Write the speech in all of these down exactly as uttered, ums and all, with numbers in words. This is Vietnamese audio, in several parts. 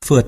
Phượt.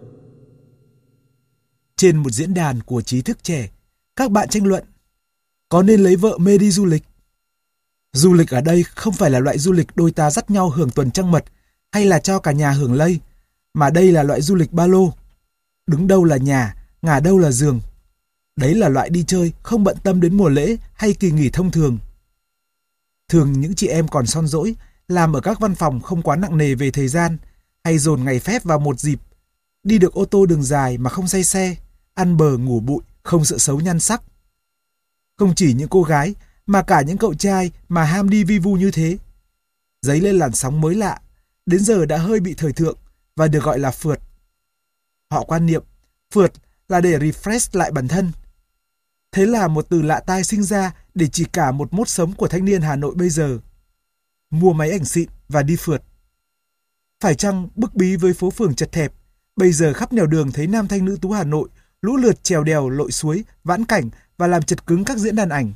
Trên một diễn đàn của trí thức trẻ, các bạn tranh luận có nên lấy vợ mê đi du lịch. Du lịch ở đây không phải là loại du lịch đôi ta dắt nhau hưởng tuần trăng mật hay là cho cả nhà hưởng lây, mà đây là loại du lịch ba lô. Đứng đâu là nhà, ngả đâu là giường. Đấy là loại đi chơi không bận tâm đến mùa lễ hay kỳ nghỉ thông thường. Thường những chị em còn son dỗi, làm ở các văn phòng không quá nặng nề về thời gian, hay dồn ngày phép vào một dịp, đi được ô tô đường dài mà không say xe, ăn bờ ngủ bụi, không sợ xấu nhan sắc. Không chỉ những cô gái, mà cả những cậu trai mà ham đi vi vu như thế. Dấy lên làn sóng mới lạ, đến giờ đã hơi bị thời thượng và được gọi là phượt. Họ quan niệm phượt là để refresh lại bản thân. Thế là một từ lạ tai sinh ra để chỉ cả một mốt sống của thanh niên Hà Nội bây giờ. Mua máy ảnh xịn và đi phượt. Phải chăng bức bí với phố phường chật hẹp, bây giờ khắp nẻo đường thấy nam thanh nữ tú Hà Nội lũ lượt trèo đèo lội suối, vãn cảnh và làm chật cứng các diễn đàn ảnh.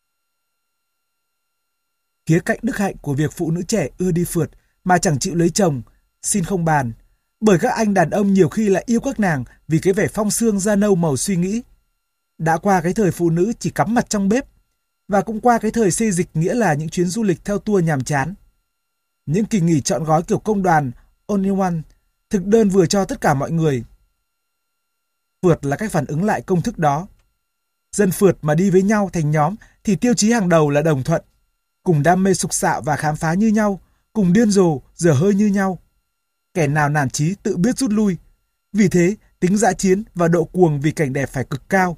Khía cạnh đức hạnh của việc phụ nữ trẻ ưa đi phượt mà chẳng chịu lấy chồng, xin không bàn, bởi các anh đàn ông nhiều khi lại yêu các nàng vì cái vẻ phong sương da nâu màu suy nghĩ. Đã qua cái thời phụ nữ chỉ cắm mặt trong bếp, và cũng qua cái thời xê dịch nghĩa là những chuyến du lịch theo tour nhàm chán. Những kỳ nghỉ trọn gói kiểu công đoàn, only one, thực đơn vừa cho tất cả mọi người. Phượt là cách phản ứng lại công thức đó. Dân phượt mà đi với nhau thành nhóm thì tiêu chí hàng đầu là đồng thuận, cùng đam mê sục sạo và khám phá như nhau, cùng điên rồ, dở hơi như nhau. Kẻ nào nản chí tự biết rút lui. Vì thế, tính dã chiến và độ cuồng vì cảnh đẹp phải cực cao.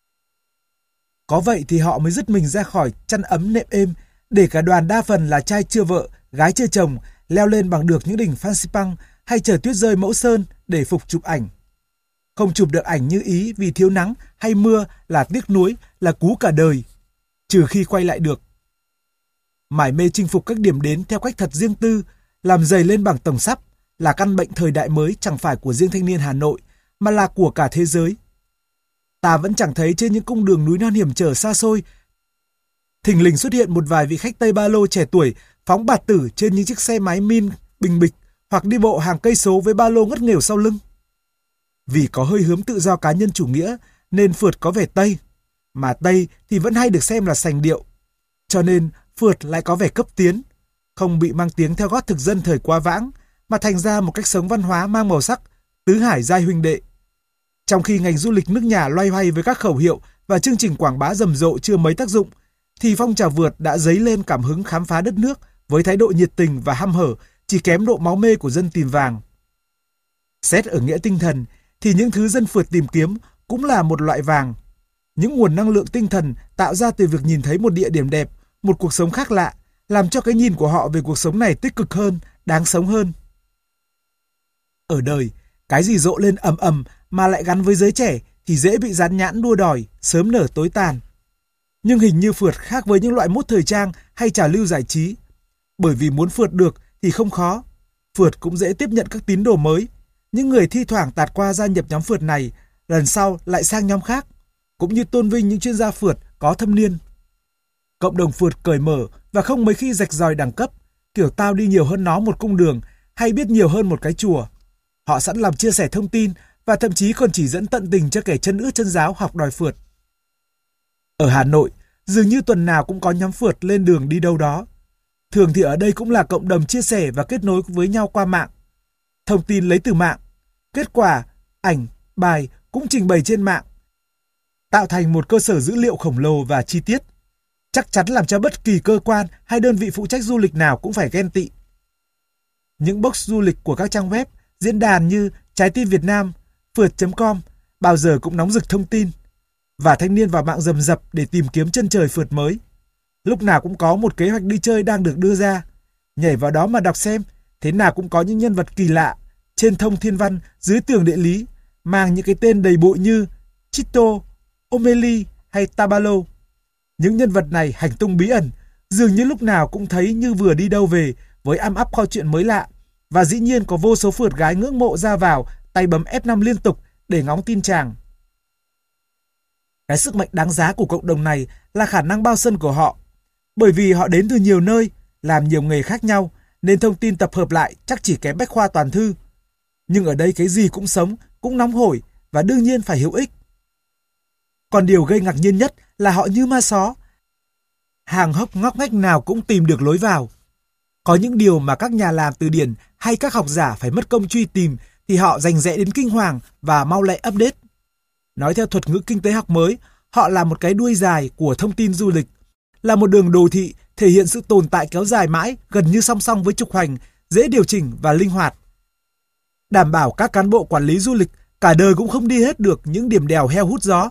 Có vậy thì họ mới dứt mình ra khỏi chăn ấm nệm êm, để cả đoàn đa phần là trai chưa vợ, gái chưa chồng, leo lên bằng được những đỉnh Phan Xipang hay chờ tuyết rơi Mẫu Sơn để phục chụp ảnh. Không chụp được ảnh như ý vì thiếu nắng hay mưa là tiếc nuối, là cú cả đời, trừ khi quay lại được. Mải mê chinh phục các điểm đến theo cách thật riêng tư, làm dày lên bằng tổng sắp, là căn bệnh thời đại mới chẳng phải của riêng thanh niên Hà Nội, mà là của cả thế giới. Ta vẫn chẳng thấy trên những cung đường núi non hiểm trở xa xôi, thình lình xuất hiện một vài vị khách Tây ba lô trẻ tuổi phóng bạt tử trên những chiếc xe máy min bình bịch, hoặc đi bộ hàng cây số với ba lô ngất nghèo sau lưng. Vì có hơi hướng tự do cá nhân chủ nghĩa nên phượt có vẻ Tây, mà Tây thì vẫn hay được xem là sành điệu. Cho nên phượt lại có vẻ cấp tiến, không bị mang tiếng theo gót thực dân thời quá vãng, mà thành ra một cách sống văn hóa mang màu sắc tứ hải giai huynh đệ. Trong khi ngành du lịch nước nhà loay hoay với các khẩu hiệu và chương trình quảng bá rầm rộ chưa mấy tác dụng, thì phong trào phượt đã dấy lên cảm hứng khám phá đất nước với thái độ nhiệt tình và hăm hở, chỉ kém độ máu mê của dân tìm vàng. Xét ở nghĩa tinh thần thì những thứ dân phượt tìm kiếm cũng là một loại vàng. Những nguồn năng lượng tinh thần tạo ra từ việc nhìn thấy một địa điểm đẹp, một cuộc sống khác lạ, làm cho cái nhìn của họ về cuộc sống này tích cực hơn, đáng sống hơn. Ở đời, cái gì rộ lên ầm ầm mà lại gắn với giới trẻ thì dễ bị dán nhãn đua đòi, sớm nở tối tàn. Nhưng hình như phượt khác với những loại mốt thời trang hay trào lưu giải trí. Bởi vì muốn phượt được thì không khó. Phượt cũng dễ tiếp nhận các tín đồ mới. Những người thi thoảng tạt qua gia nhập nhóm phượt này, lần sau lại sang nhóm khác, cũng như tôn vinh những chuyên gia phượt có thâm niên. Cộng đồng phượt cởi mở và không mấy khi rạch ròi đẳng cấp, kiểu tao đi nhiều hơn nó một cung đường hay biết nhiều hơn một cái chùa. Họ sẵn lòng chia sẻ thông tin và thậm chí còn chỉ dẫn tận tình cho kẻ chân ướt chân giáo học đòi phượt. Ở Hà Nội, dường như tuần nào cũng có nhóm phượt lên đường đi đâu đó. Thường thì ở đây cũng là cộng đồng chia sẻ và kết nối với nhau qua mạng. Thông tin lấy từ mạng, kết quả, ảnh, bài cũng trình bày trên mạng, tạo thành một cơ sở dữ liệu khổng lồ và chi tiết, chắc chắn làm cho bất kỳ cơ quan hay đơn vị phụ trách du lịch nào cũng phải ghen tị. Những box du lịch của các trang web, diễn đàn như Trái tim Việt Nam, phượt chấm com bao giờ cũng nóng rực thông tin, và thanh niên vào mạng rầm rập để tìm kiếm chân trời phượt mới. Lúc nào cũng có một kế hoạch đi chơi đang được đưa ra. Nhảy vào đó mà đọc xem, thế nào cũng có những nhân vật kỳ lạ, trên thông thiên văn, dưới tường địa lý, mang những cái tên đầy bụi như Chito, Omeli hay Tabalo. Những nhân vật này hành tung bí ẩn, dường như lúc nào cũng thấy như vừa đi đâu về, với am ắp câu chuyện mới lạ. Và dĩ nhiên có vô số phượt gái ngưỡng mộ ra vào, tay bấm ép năm liên tục để ngóng tin chàng. Cái sức mạnh đáng giá của cộng đồng này là khả năng bao sân của họ. Bởi vì họ đến từ nhiều nơi, làm nhiều nghề khác nhau, nên thông tin tập hợp lại chắc chỉ kém bách khoa toàn thư. Nhưng ở đây cái gì cũng sống, cũng nóng hổi và đương nhiên phải hữu ích. Còn điều gây ngạc nhiên nhất là họ như ma só. Hàng hốc ngóc ngách nào cũng tìm được lối vào. Có những điều mà các nhà làm từ điển hay các học giả phải mất công truy tìm thì họ rành rẽ đến kinh hoàng và mau lẹ update. Nói theo thuật ngữ kinh tế học mới, họ là một cái đuôi dài của thông tin du lịch, là một đường đồ thị thể hiện sự tồn tại kéo dài mãi gần như song song với trục hoành, dễ điều chỉnh và linh hoạt. Đảm bảo các cán bộ quản lý du lịch cả đời cũng không đi hết được những điểm đèo heo hút gió,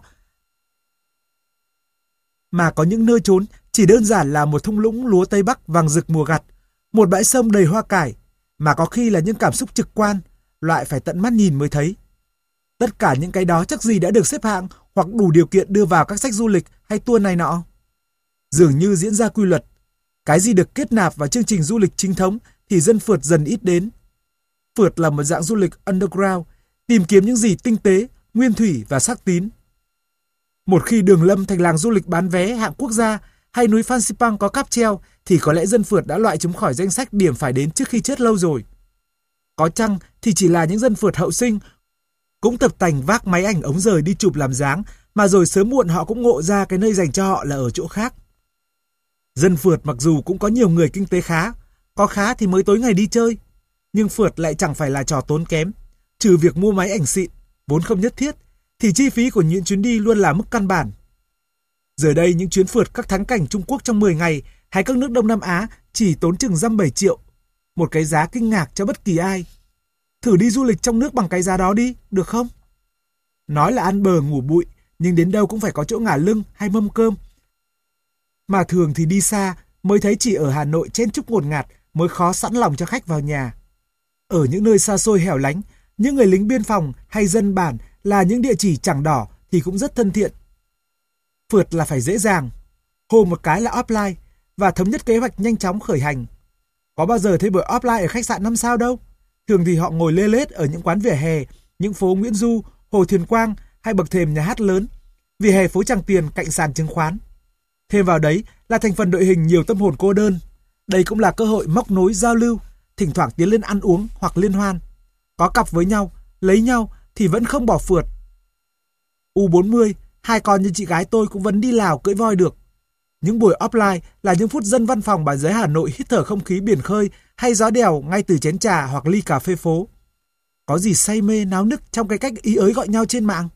mà có những nơi trốn chỉ đơn giản là một thung lũng lúa Tây Bắc vàng rực mùa gặt, một bãi sông đầy hoa cải, mà có khi là những cảm xúc trực quan, loại phải tận mắt nhìn mới thấy. Tất cả những cái đó chắc gì đã được xếp hạng hoặc đủ điều kiện đưa vào các sách du lịch hay tour này nọ. Dường như diễn ra quy luật, cái gì được kết nạp vào chương trình du lịch chính thống thì dân phượt dần ít đến. Phượt là một dạng du lịch underground, tìm kiếm những gì tinh tế, nguyên thủy và sắc tín. Một khi Đường Lâm thành làng du lịch bán vé hạng quốc gia hay núi Phan Xipang có cáp treo thì có lẽ dân phượt đã loại chúng khỏi danh sách điểm phải đến trước khi chết lâu rồi. Có chăng thì chỉ là những dân phượt hậu sinh cũng tập tành vác máy ảnh ống rời đi chụp làm dáng, mà rồi sớm muộn họ cũng ngộ ra cái nơi dành cho họ là ở chỗ khác. Dân phượt mặc dù cũng có nhiều người kinh tế khá, có khá thì mới tối ngày đi chơi, nhưng phượt lại chẳng phải là trò tốn kém. Trừ việc mua máy ảnh xịn, vốn không nhất thiết, thì chi phí của những chuyến đi luôn là mức căn bản. Giờ đây những chuyến phượt các thắng cảnh Trung Quốc trong mười ngày hay các nước Đông Nam Á chỉ tốn chừng dăm bảy triệu, một cái giá kinh ngạc cho bất kỳ ai. Thử đi du lịch trong nước bằng cái giá đó đi, được không? Nói là ăn bờ ngủ bụi, nhưng đến đâu cũng phải có chỗ ngả lưng hay mâm cơm. Mà thường thì đi xa mới thấy chỉ ở Hà Nội chen chúc ngột ngạt mới khó sẵn lòng cho khách vào nhà. Ở những nơi xa xôi hẻo lánh, những người lính biên phòng hay dân bản là những địa chỉ chẳng đỏ thì cũng rất thân thiện. Phượt là phải dễ dàng, hô một cái là offline và thống nhất kế hoạch nhanh chóng khởi hành. Có bao giờ thấy buổi offline ở khách sạn năm sao đâu. Thường thì họ ngồi lê lết ở những quán vỉa hè, những phố Nguyễn Du, Hồ Thuyền Quang hay bậc thềm nhà hát lớn, vỉa hè phố Tràng Tiền cạnh sàn chứng khoán. Thêm vào đấy là thành phần đội hình nhiều tâm hồn cô đơn. Đây cũng là cơ hội móc nối giao lưu, thỉnh thoảng tiến lên ăn uống hoặc liên hoan. Có cặp với nhau, lấy nhau thì vẫn không bỏ phượt. U bốn mươi, hai con như chị gái tôi cũng vẫn đi Lào cưỡi voi được. Những buổi offline là những phút dân văn phòng bản giới Hà Nội hít thở không khí biển khơi hay gió đèo ngay từ chén trà hoặc ly cà phê phố. Có gì say mê náo nức trong cái cách ý ới gọi nhau trên mạng.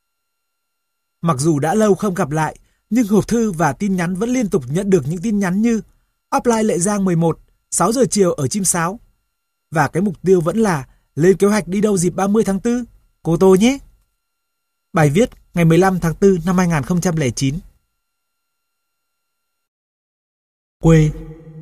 Mặc dù đã lâu không gặp lại, nhưng hộp thư và tin nhắn vẫn liên tục nhận được những tin nhắn như offline Lệ Giang mười một, sáu giờ chiều ở Chim Sáo. Và cái mục tiêu vẫn là lên kế hoạch đi đâu dịp ba mươi tháng tư, Cô Tô nhé. Bài viết ngày mười lăm tháng tư năm hai nghìn không trăm lẻ chín. Quê.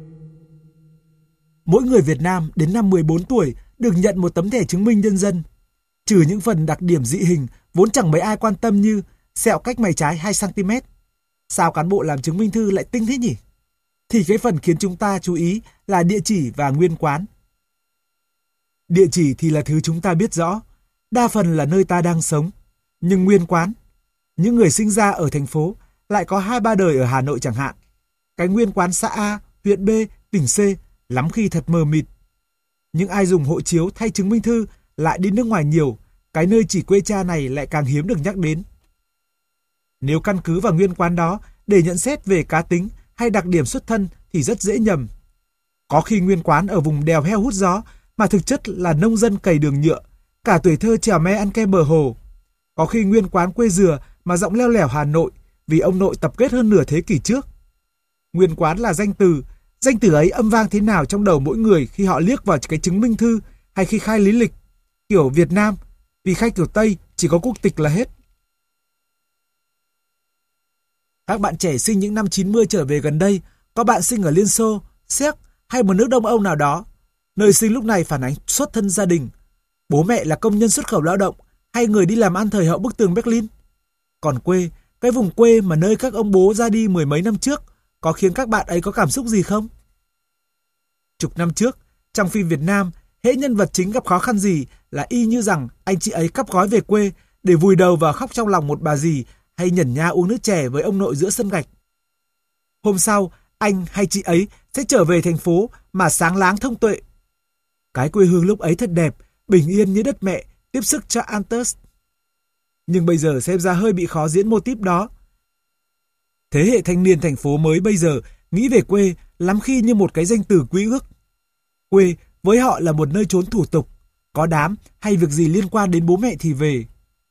Mỗi người Việt Nam đến năm mười bốn tuổi được nhận một tấm thẻ chứng minh nhân dân. Trừ những phần đặc điểm dị hình vốn chẳng mấy ai quan tâm như sẹo cách mày trái hai xăng ti mét. Sao cán bộ làm chứng minh thư lại tinh thế nhỉ? Thì cái phần khiến chúng ta chú ý là địa chỉ và nguyên quán. Địa chỉ thì là thứ chúng ta biết rõ, đa phần là nơi ta đang sống. Nhưng nguyên quán, những người sinh ra ở thành phố lại có hai ba đời ở Hà Nội chẳng hạn. Cái nguyên quán xã A, huyện B, tỉnh C lắm khi thật mờ mịt. Những ai dùng hộ chiếu thay chứng minh thư lại đi nước ngoài nhiều, cái nơi chỉ quê cha này lại càng hiếm được nhắc đến. Nếu căn cứ vào nguyên quán đó để nhận xét về cá tính hay đặc điểm xuất thân thì rất dễ nhầm. Có khi nguyên quán ở vùng đèo heo hút gió mà thực chất là nông dân cày đường nhựa, cả tuổi thơ trèo me ăn kem bờ hồ. Có khi nguyên quán quê dừa mà giọng leo lẻo Hà Nội vì ông nội tập kết hơn nửa thế kỷ trước. Nguyên quán là danh từ, danh từ ấy âm vang thế nào trong đầu mỗi người khi họ liếc vào cái chứng minh thư hay khi khai lý lịch. Kiểu Việt Nam, vì khai kiểu Tây chỉ có quốc tịch là hết. Các bạn trẻ sinh những năm chín mươi trở về gần đây, có bạn sinh ở Liên Xô, Séc hay một nước Đông Âu nào đó. Nơi sinh lúc này phản ánh xuất thân gia đình. Bố mẹ là công nhân xuất khẩu lao động hay người đi làm ăn thời hậu bức tường Berlin. Còn quê, cái vùng quê mà nơi các ông bố ra đi mười mấy năm trước, có khiến các bạn ấy có cảm xúc gì không? Chục năm trước, trong phim Việt Nam, hễ nhân vật chính gặp khó khăn gì là y như rằng anh chị ấy cắp gói về quê để vùi đầu vào khóc trong lòng một bà dì hay nhẩn nha uống nước chè với ông nội giữa sân gạch. Hôm sau, anh hay chị ấy sẽ trở về thành phố mà sáng láng thông tuệ. Cái quê hương lúc ấy thật đẹp bình yên như đất mẹ, tiếp sức cho Antus. Nhưng bây giờ xem ra hơi bị khó diễn mô típ đó. Thế hệ thanh niên thành phố mới bây giờ nghĩ về quê lắm khi như một cái danh từ quý ước. Quê với họ là một nơi trốn thủ tục, có đám hay việc gì liên quan đến bố mẹ thì về.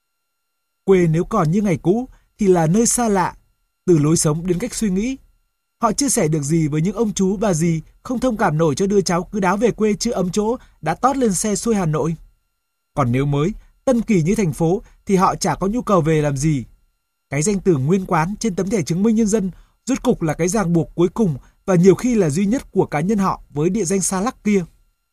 Quê nếu còn như ngày cũ thì là nơi xa lạ, từ lối sống đến cách suy nghĩ. Họ chia sẻ được gì với những ông chú bà dì không thông cảm nổi cho đứa cháu cứ đáo về quê chưa ấm chỗ đã tót lên xe xuôi Hà Nội. Còn nếu mới, tân kỳ như thành phố thì họ chả có nhu cầu về làm gì. Cái danh từ nguyên quán trên tấm thẻ chứng minh nhân dân rốt cục là cái ràng buộc cuối cùng và nhiều khi là duy nhất của cá nhân họ với địa danh xa lắc kia.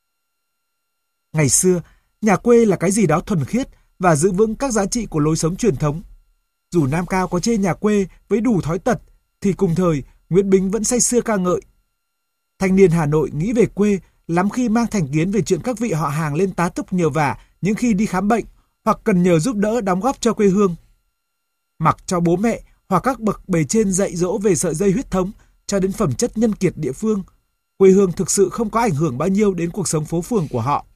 Ngày xưa, nhà quê là cái gì đó thuần khiết và giữ vững các giá trị của lối sống truyền thống. Dù Nam Cao có chê nhà quê với đủ thói tật, thì cùng thời Nguyễn Bính vẫn say sưa ca ngợi. Thanh niên Hà Nội nghĩ về quê lắm khi mang thành kiến về chuyện các vị họ hàng lên tá túc nhờ vả những khi đi khám bệnh hoặc cần nhờ giúp đỡ đóng góp cho quê hương. Mặc cho bố mẹ hoặc các bậc bề trên dạy dỗ về sợi dây huyết thống cho đến phẩm chất nhân kiệt địa phương, quê hương thực sự không có ảnh hưởng bao nhiêu đến cuộc sống phố phường của họ.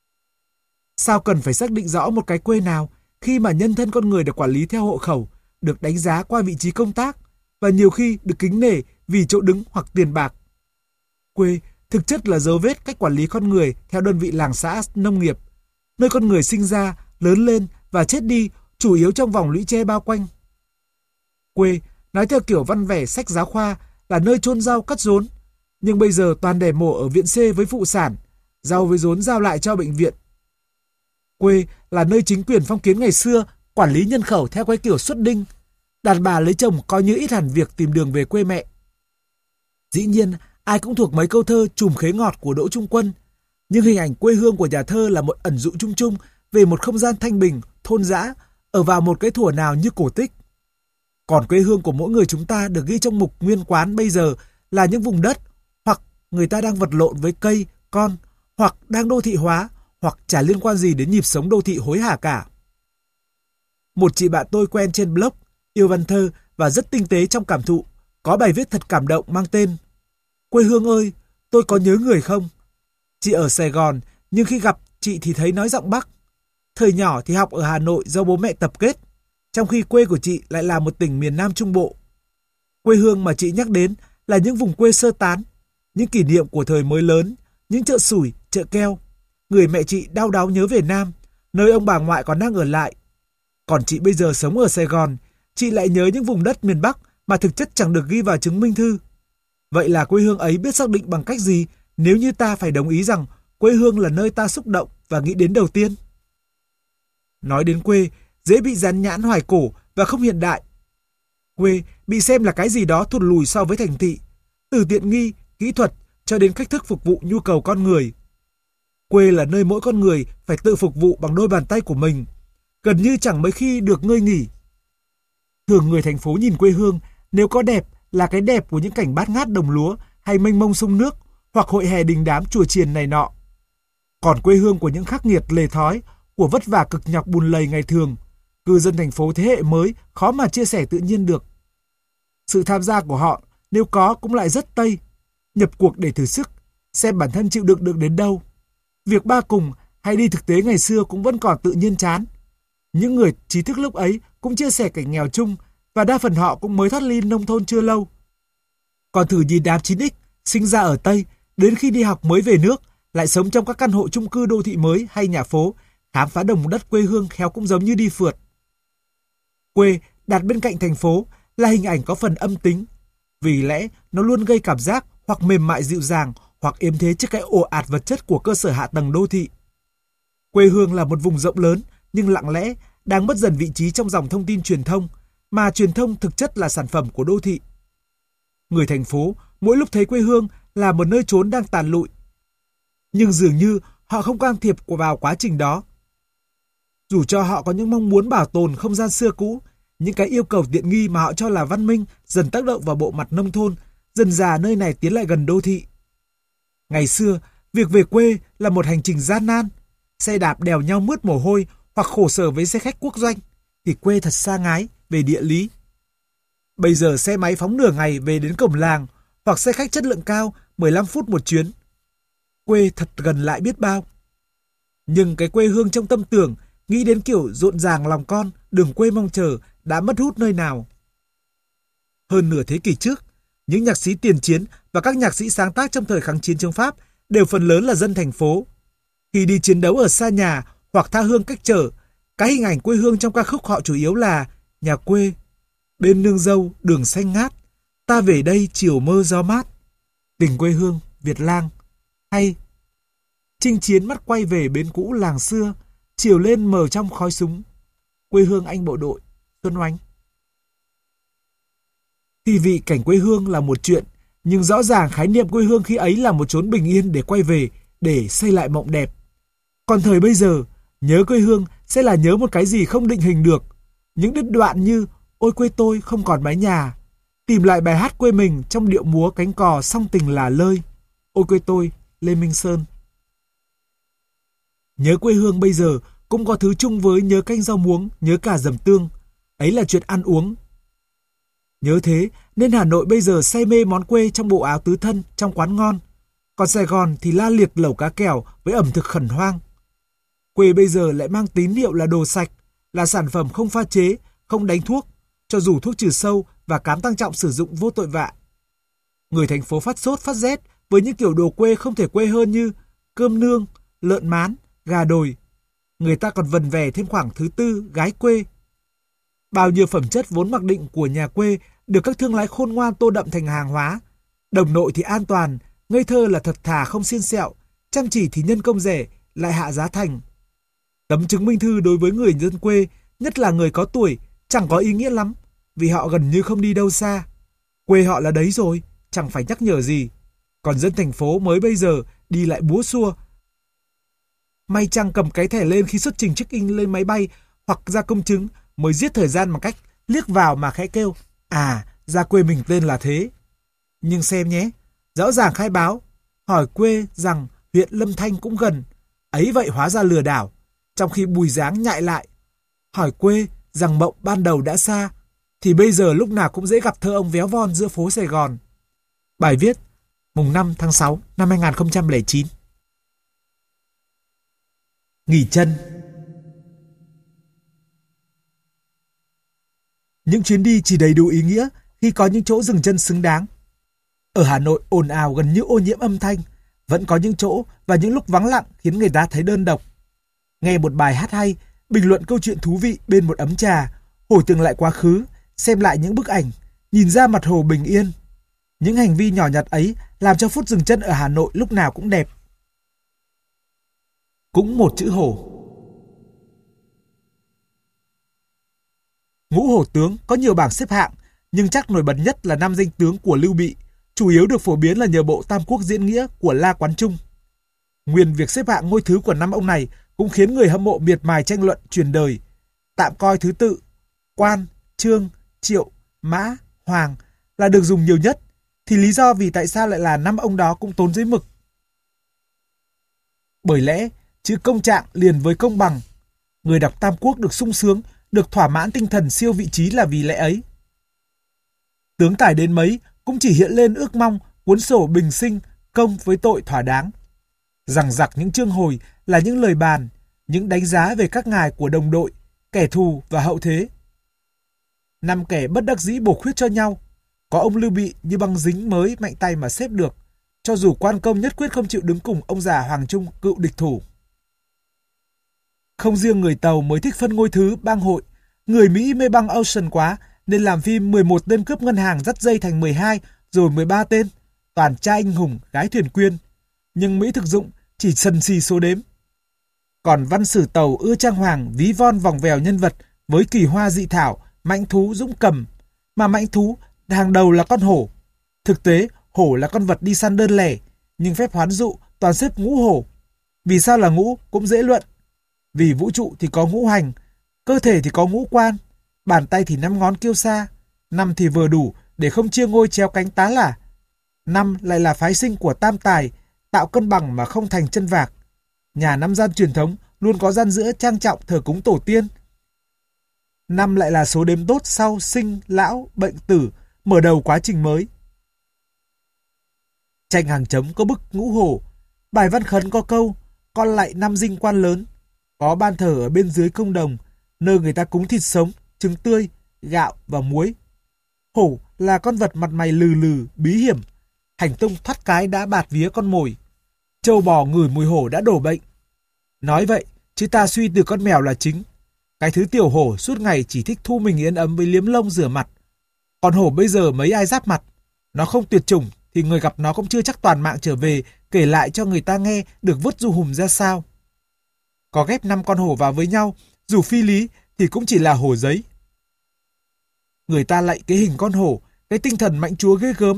Sao cần phải xác định rõ một cái quê nào khi mà nhân thân con người được quản lý theo hộ khẩu, được đánh giá qua vị trí công tác và nhiều khi được kính nể vì chỗ đứng hoặc tiền bạc. Quê thực chất là dấu vết cách quản lý con người theo đơn vị làng xã nông nghiệp, nơi con người sinh ra, lớn lên và chết đi chủ yếu trong vòng lũy tre bao quanh. Quê, nói theo kiểu văn vẻ sách giáo khoa, là nơi chôn rau cắt rốn, nhưng bây giờ toàn đẻ mổ ở viện C với phụ sản, rau với rốn giao lại cho bệnh viện. Quê là nơi chính quyền phong kiến ngày xưa quản lý nhân khẩu theo cái kiểu xuất đinh, đàn bà lấy chồng coi như ít hẳn việc tìm đường về quê mẹ. Dĩ nhiên, ai cũng thuộc mấy câu thơ trùm khế ngọt của Đỗ Trung Quân, nhưng hình ảnh quê hương của nhà thơ là một ẩn dụ chung chung về một không gian thanh bình, thôn dã, ở vào một cái thuở nào như cổ tích. Còn quê hương của mỗi người chúng ta được ghi trong mục nguyên quán bây giờ là những vùng đất, hoặc người ta đang vật lộn với cây, con, hoặc đang đô thị hóa, hoặc chả liên quan gì đến nhịp sống đô thị hối hả cả. Một chị bạn tôi quen trên blog, yêu văn thơ và rất tinh tế trong cảm thụ, có bài viết thật cảm động mang tên Quê hương ơi, tôi có nhớ người không? Chị ở Sài Gòn, nhưng khi gặp chị thì thấy nói giọng Bắc. Thời nhỏ thì học ở Hà Nội do bố mẹ tập kết, trong khi quê của chị lại là một tỉnh miền Nam Trung Bộ. Quê hương mà chị nhắc đến là những vùng quê sơ tán, những kỷ niệm của thời mới lớn, những chợ sủi, chợ keo. Người mẹ chị đau đáu nhớ về Nam, nơi ông bà ngoại còn đang ở lại. Còn chị bây giờ sống ở Sài Gòn, chị lại nhớ những vùng đất miền Bắc mà thực chất chẳng được ghi vào chứng minh thư. Vậy là quê hương ấy biết xác định bằng cách gì nếu như ta phải đồng ý rằng quê hương là nơi ta xúc động và nghĩ đến đầu tiên? Nói đến quê, dễ bị dán nhãn hoài cổ và không hiện đại. Quê bị xem là cái gì đó thụt lùi so với thành thị, từ tiện nghi, kỹ thuật cho đến cách thức phục vụ nhu cầu con người. Quê là nơi mỗi con người phải tự phục vụ bằng đôi bàn tay của mình, gần như chẳng mấy khi được ngơi nghỉ. Thường người thành phố nhìn quê hương, nếu có đẹp là cái đẹp của những cảnh bát ngát đồng lúa hay mênh mông sông nước, hoặc hội hè đình đám chùa chiền này nọ. Còn quê hương của những khắc nghiệt lề thói, của vất vả cực nhọc bùn lầy ngày thường, cư dân thành phố thế hệ mới khó mà chia sẻ tự nhiên được. Sự tham gia của họ, nếu có cũng lại rất tây, nhập cuộc để thử sức, xem bản thân chịu đựng được đến đâu. Việc ba cùng hay đi thực tế ngày xưa cũng vẫn còn tự nhiên chán. Những người trí thức lúc ấy cũng chia sẻ cảnh nghèo chung, và đa phần họ cũng mới thoát ly nông thôn chưa lâu. Còn thử nhìn đám chín ích sinh ra ở Tây, đến khi đi học mới về nước, lại sống trong các căn hộ chung cư đô thị mới hay nhà phố, khám phá đồng đất quê hương khéo cũng giống như đi phượt. Quê đặt bên cạnh thành phố là hình ảnh có phần âm tính, vì lẽ nó luôn gây cảm giác hoặc mềm mại dịu dàng hoặc êm thế trước cái ồ ạt vật chất của cơ sở hạ tầng đô thị. Quê hương là một vùng rộng lớn nhưng lặng lẽ đang mất dần vị trí trong dòng thông tin truyền thông, mà truyền thông thực chất là sản phẩm của đô thị. Người thành phố mỗi lúc thấy quê hương là một nơi trốn đang tàn lụi, nhưng dường như họ không can thiệp vào quá trình đó. Dù cho họ có những mong muốn bảo tồn không gian xưa cũ, những cái yêu cầu tiện nghi mà họ cho là văn minh dần tác động vào bộ mặt nông thôn, dần dà nơi này tiến lại gần đô thị. Ngày xưa, việc về quê là một hành trình gian nan, xe đạp đèo nhau mướt mồ hôi hoặc khổ sở với xe khách quốc doanh, thì quê thật xa ngái về địa lý. Bây giờ xe máy phóng nửa ngày về đến cổng làng, hoặc xe khách chất lượng cao mười lăm phút một chuyến. Quê thật gần lại biết bao. Nhưng cái quê hương trong tâm tưởng, nghĩ đến kiểu rộn ràng lòng con, đường quê mong chờ, đã mất hút nơi nào. Hơn nửa thế kỷ trước, những nhạc sĩ tiền chiến và các nhạc sĩ sáng tác trong thời kháng chiến chống Pháp đều phần lớn là dân thành phố. Khi đi chiến đấu ở xa nhà hoặc tha hương cách trở, cái hình ảnh quê hương trong ca khúc họ chủ yếu là nhà quê, bên nương dâu, đường xanh ngát, ta về đây chiều mơ gió mát, tình quê hương, Việt lang, hay chinh chiến mắt quay về bến cũ làng xưa, chiều lên mờ trong khói súng, quê hương anh bộ đội, Xuân Oánh. Thi vị cảnh quê hương là một chuyện, nhưng rõ ràng khái niệm quê hương khi ấy là một chốn bình yên để quay về, để xây lại mộng đẹp. Còn thời bây giờ, nhớ quê hương sẽ là nhớ một cái gì không định hình được. Những đứt đoạn như ôi quê tôi không còn mái nhà, tìm lại bài hát quê mình trong điệu múa cánh cò song tình là lơi, ôi quê tôi, Lê Minh Sơn. Nhớ quê hương bây giờ cũng có thứ chung với nhớ canh rau muống, nhớ cả dầm tương. Ấy là chuyện ăn uống. Nhớ thế nên Hà Nội bây giờ say mê món quê trong bộ áo tứ thân, trong quán ngon. Còn Sài Gòn thì la liệt lẩu cá kèo với ẩm thực khẩn hoang. Quê bây giờ lại mang tín hiệu là đồ sạch, là sản phẩm không pha chế, không đánh thuốc, cho dù thuốc trừ sâu và cám tăng trọng sử dụng vô tội vạ. Người thành phố phát sốt phát rét với những kiểu đồ quê không thể quê hơn như cơm nương, lợn mán, gà đồi. Người ta còn vần vè thêm khoảng thứ tư, gái quê. Bao nhiêu phẩm chất vốn mặc định của nhà quê được các thương lái khôn ngoan tô đậm thành hàng hóa. Đồng nội thì an toàn, ngây thơ là thật thà không xiên xẹo, chăm chỉ thì nhân công rẻ, lại hạ giá thành. Tấm chứng minh thư đối với người dân quê, nhất là người có tuổi, chẳng có ý nghĩa lắm, vì họ gần như không đi đâu xa. Quê họ là đấy rồi, chẳng phải nhắc nhở gì. Còn dân thành phố mới bây giờ đi lại búa xua. May chăng cầm cái thẻ lên khi xuất trình check-in lên máy bay hoặc ra công chứng mới giết thời gian bằng cách liếc vào mà khẽ kêu, à, ra quê mình tên là thế. Nhưng xem nhé, rõ ràng khai báo, hỏi quê rằng huyện Lâm Thanh cũng gần, ấy vậy hóa ra lừa đảo, trong khi Bùi Giáng nhại lại. Hỏi quê rằng mộng ban đầu đã xa, thì bây giờ lúc nào cũng dễ gặp thơ ông véo von giữa phố Sài Gòn. Bài viết, mùng năm tháng sáu năm hai nghìn không trăm lẻ chín. Nghỉ chân. Những chuyến đi chỉ đầy đủ ý nghĩa khi có những chỗ dừng chân xứng đáng. Ở Hà Nội ồn ào gần như ô nhiễm âm thanh, vẫn có những chỗ và những lúc vắng lặng khiến người ta thấy đơn độc. Nghe một bài hát hay, bình luận câu chuyện thú vị bên một ấm trà, hồi tưởng lại quá khứ, xem lại những bức ảnh, nhìn ra mặt hồ bình yên. Những hành vi nhỏ nhặt ấy làm cho phút dừng chân ở Hà Nội lúc nào cũng đẹp. Cũng một chữ hổ. Ngũ hổ tướng có nhiều bảng xếp hạng, nhưng chắc nổi bật nhất là năm danh tướng của Lưu Bị, chủ yếu được phổ biến là nhờ bộ Tam Quốc diễn nghĩa của La Quán Trung. Nguyên việc xếp hạng ngôi thứ của năm ông này cũng khiến người hâm mộ miệt mài tranh luận truyền đời. Tạm coi thứ tự Quan, Trương, Triệu, Mã, Hoàng là được dùng nhiều nhất, thì lý do vì tại sao lại là năm ông đó cũng tốn giấy mực. Bởi lẽ, chữ công trạng liền với công bằng. Người đọc Tam Quốc được sung sướng, được thỏa mãn tinh thần siêu vị trí là vì lẽ ấy. Tướng tài đến mấy cũng chỉ hiện lên ước mong cuốn sổ bình sinh công với tội thỏa đáng. Rằng giặc những chương hồi là những lời bàn, những đánh giá về các ngài của đồng đội, kẻ thù và hậu thế. Năm kẻ bất đắc dĩ bổ khuyết cho nhau, có ông Lưu Bị như băng dính mới mạnh tay mà xếp được, cho dù quan công nhất quyết không chịu đứng cùng ông già Hoàng Trung cựu địch thủ. Không riêng người Tàu mới thích phân ngôi thứ bang hội, người Mỹ mê băng Ocean quá nên làm phim mười một tên cướp ngân hàng dắt dây thành mười hai rồi mười ba tên, toàn trai anh hùng, gái thuyền quyên. Nhưng Mỹ thực dụng chỉ sần xì số đếm. Còn văn sử Tàu ưa trang hoàng ví von vòng vèo nhân vật với kỳ hoa dị thảo, mãnh thú dũng cầm, mà mãnh thú hàng đầu là con hổ. Thực tế, hổ là con vật đi săn đơn lẻ, nhưng phép hoán dụ toàn xếp ngũ hổ. Vì sao là ngũ cũng dễ luận. Vì vũ trụ thì có ngũ hành, cơ thể thì có ngũ quan, bàn tay thì năm ngón kiêu sa, năm thì vừa đủ để không chia ngôi chéo cánh tá lả. Năm lại là phái sinh của tam tài, tạo cân bằng mà không thành chân vạc. Nhà năm gian truyền thống luôn có gian giữa trang trọng thờ cúng tổ tiên. Năm lại là số đếm tốt sau sinh, lão, bệnh tử, mở đầu quá trình mới. Tranh hàng chấm có bức ngũ hổ, bài văn khấn có câu con lại năm dinh quan lớn, có ban thờ ở bên dưới công đồng, nơi người ta cúng thịt sống, trứng tươi, gạo và muối. Hổ là con vật mặt mày lừ lừ, bí hiểm, hành tung thoát cái đã bạt vía con mồi. Trâu bò ngửi mùi hổ đã đổ bệnh. Nói vậy, chứ ta suy từ con mèo là chính. Cái thứ tiểu hổ suốt ngày chỉ thích thu mình yên ấm với liếm lông rửa mặt. Còn hổ bây giờ mấy ai giáp mặt. Nó không tuyệt chủng thì người gặp nó cũng chưa chắc toàn mạng trở về kể lại cho người ta nghe được vứt du hùm ra sao. Có ghép năm con hổ vào với nhau, dù phi lý thì cũng chỉ là hổ giấy. Người ta lạy cái hình con hổ, cái tinh thần mạnh chúa ghê gớm.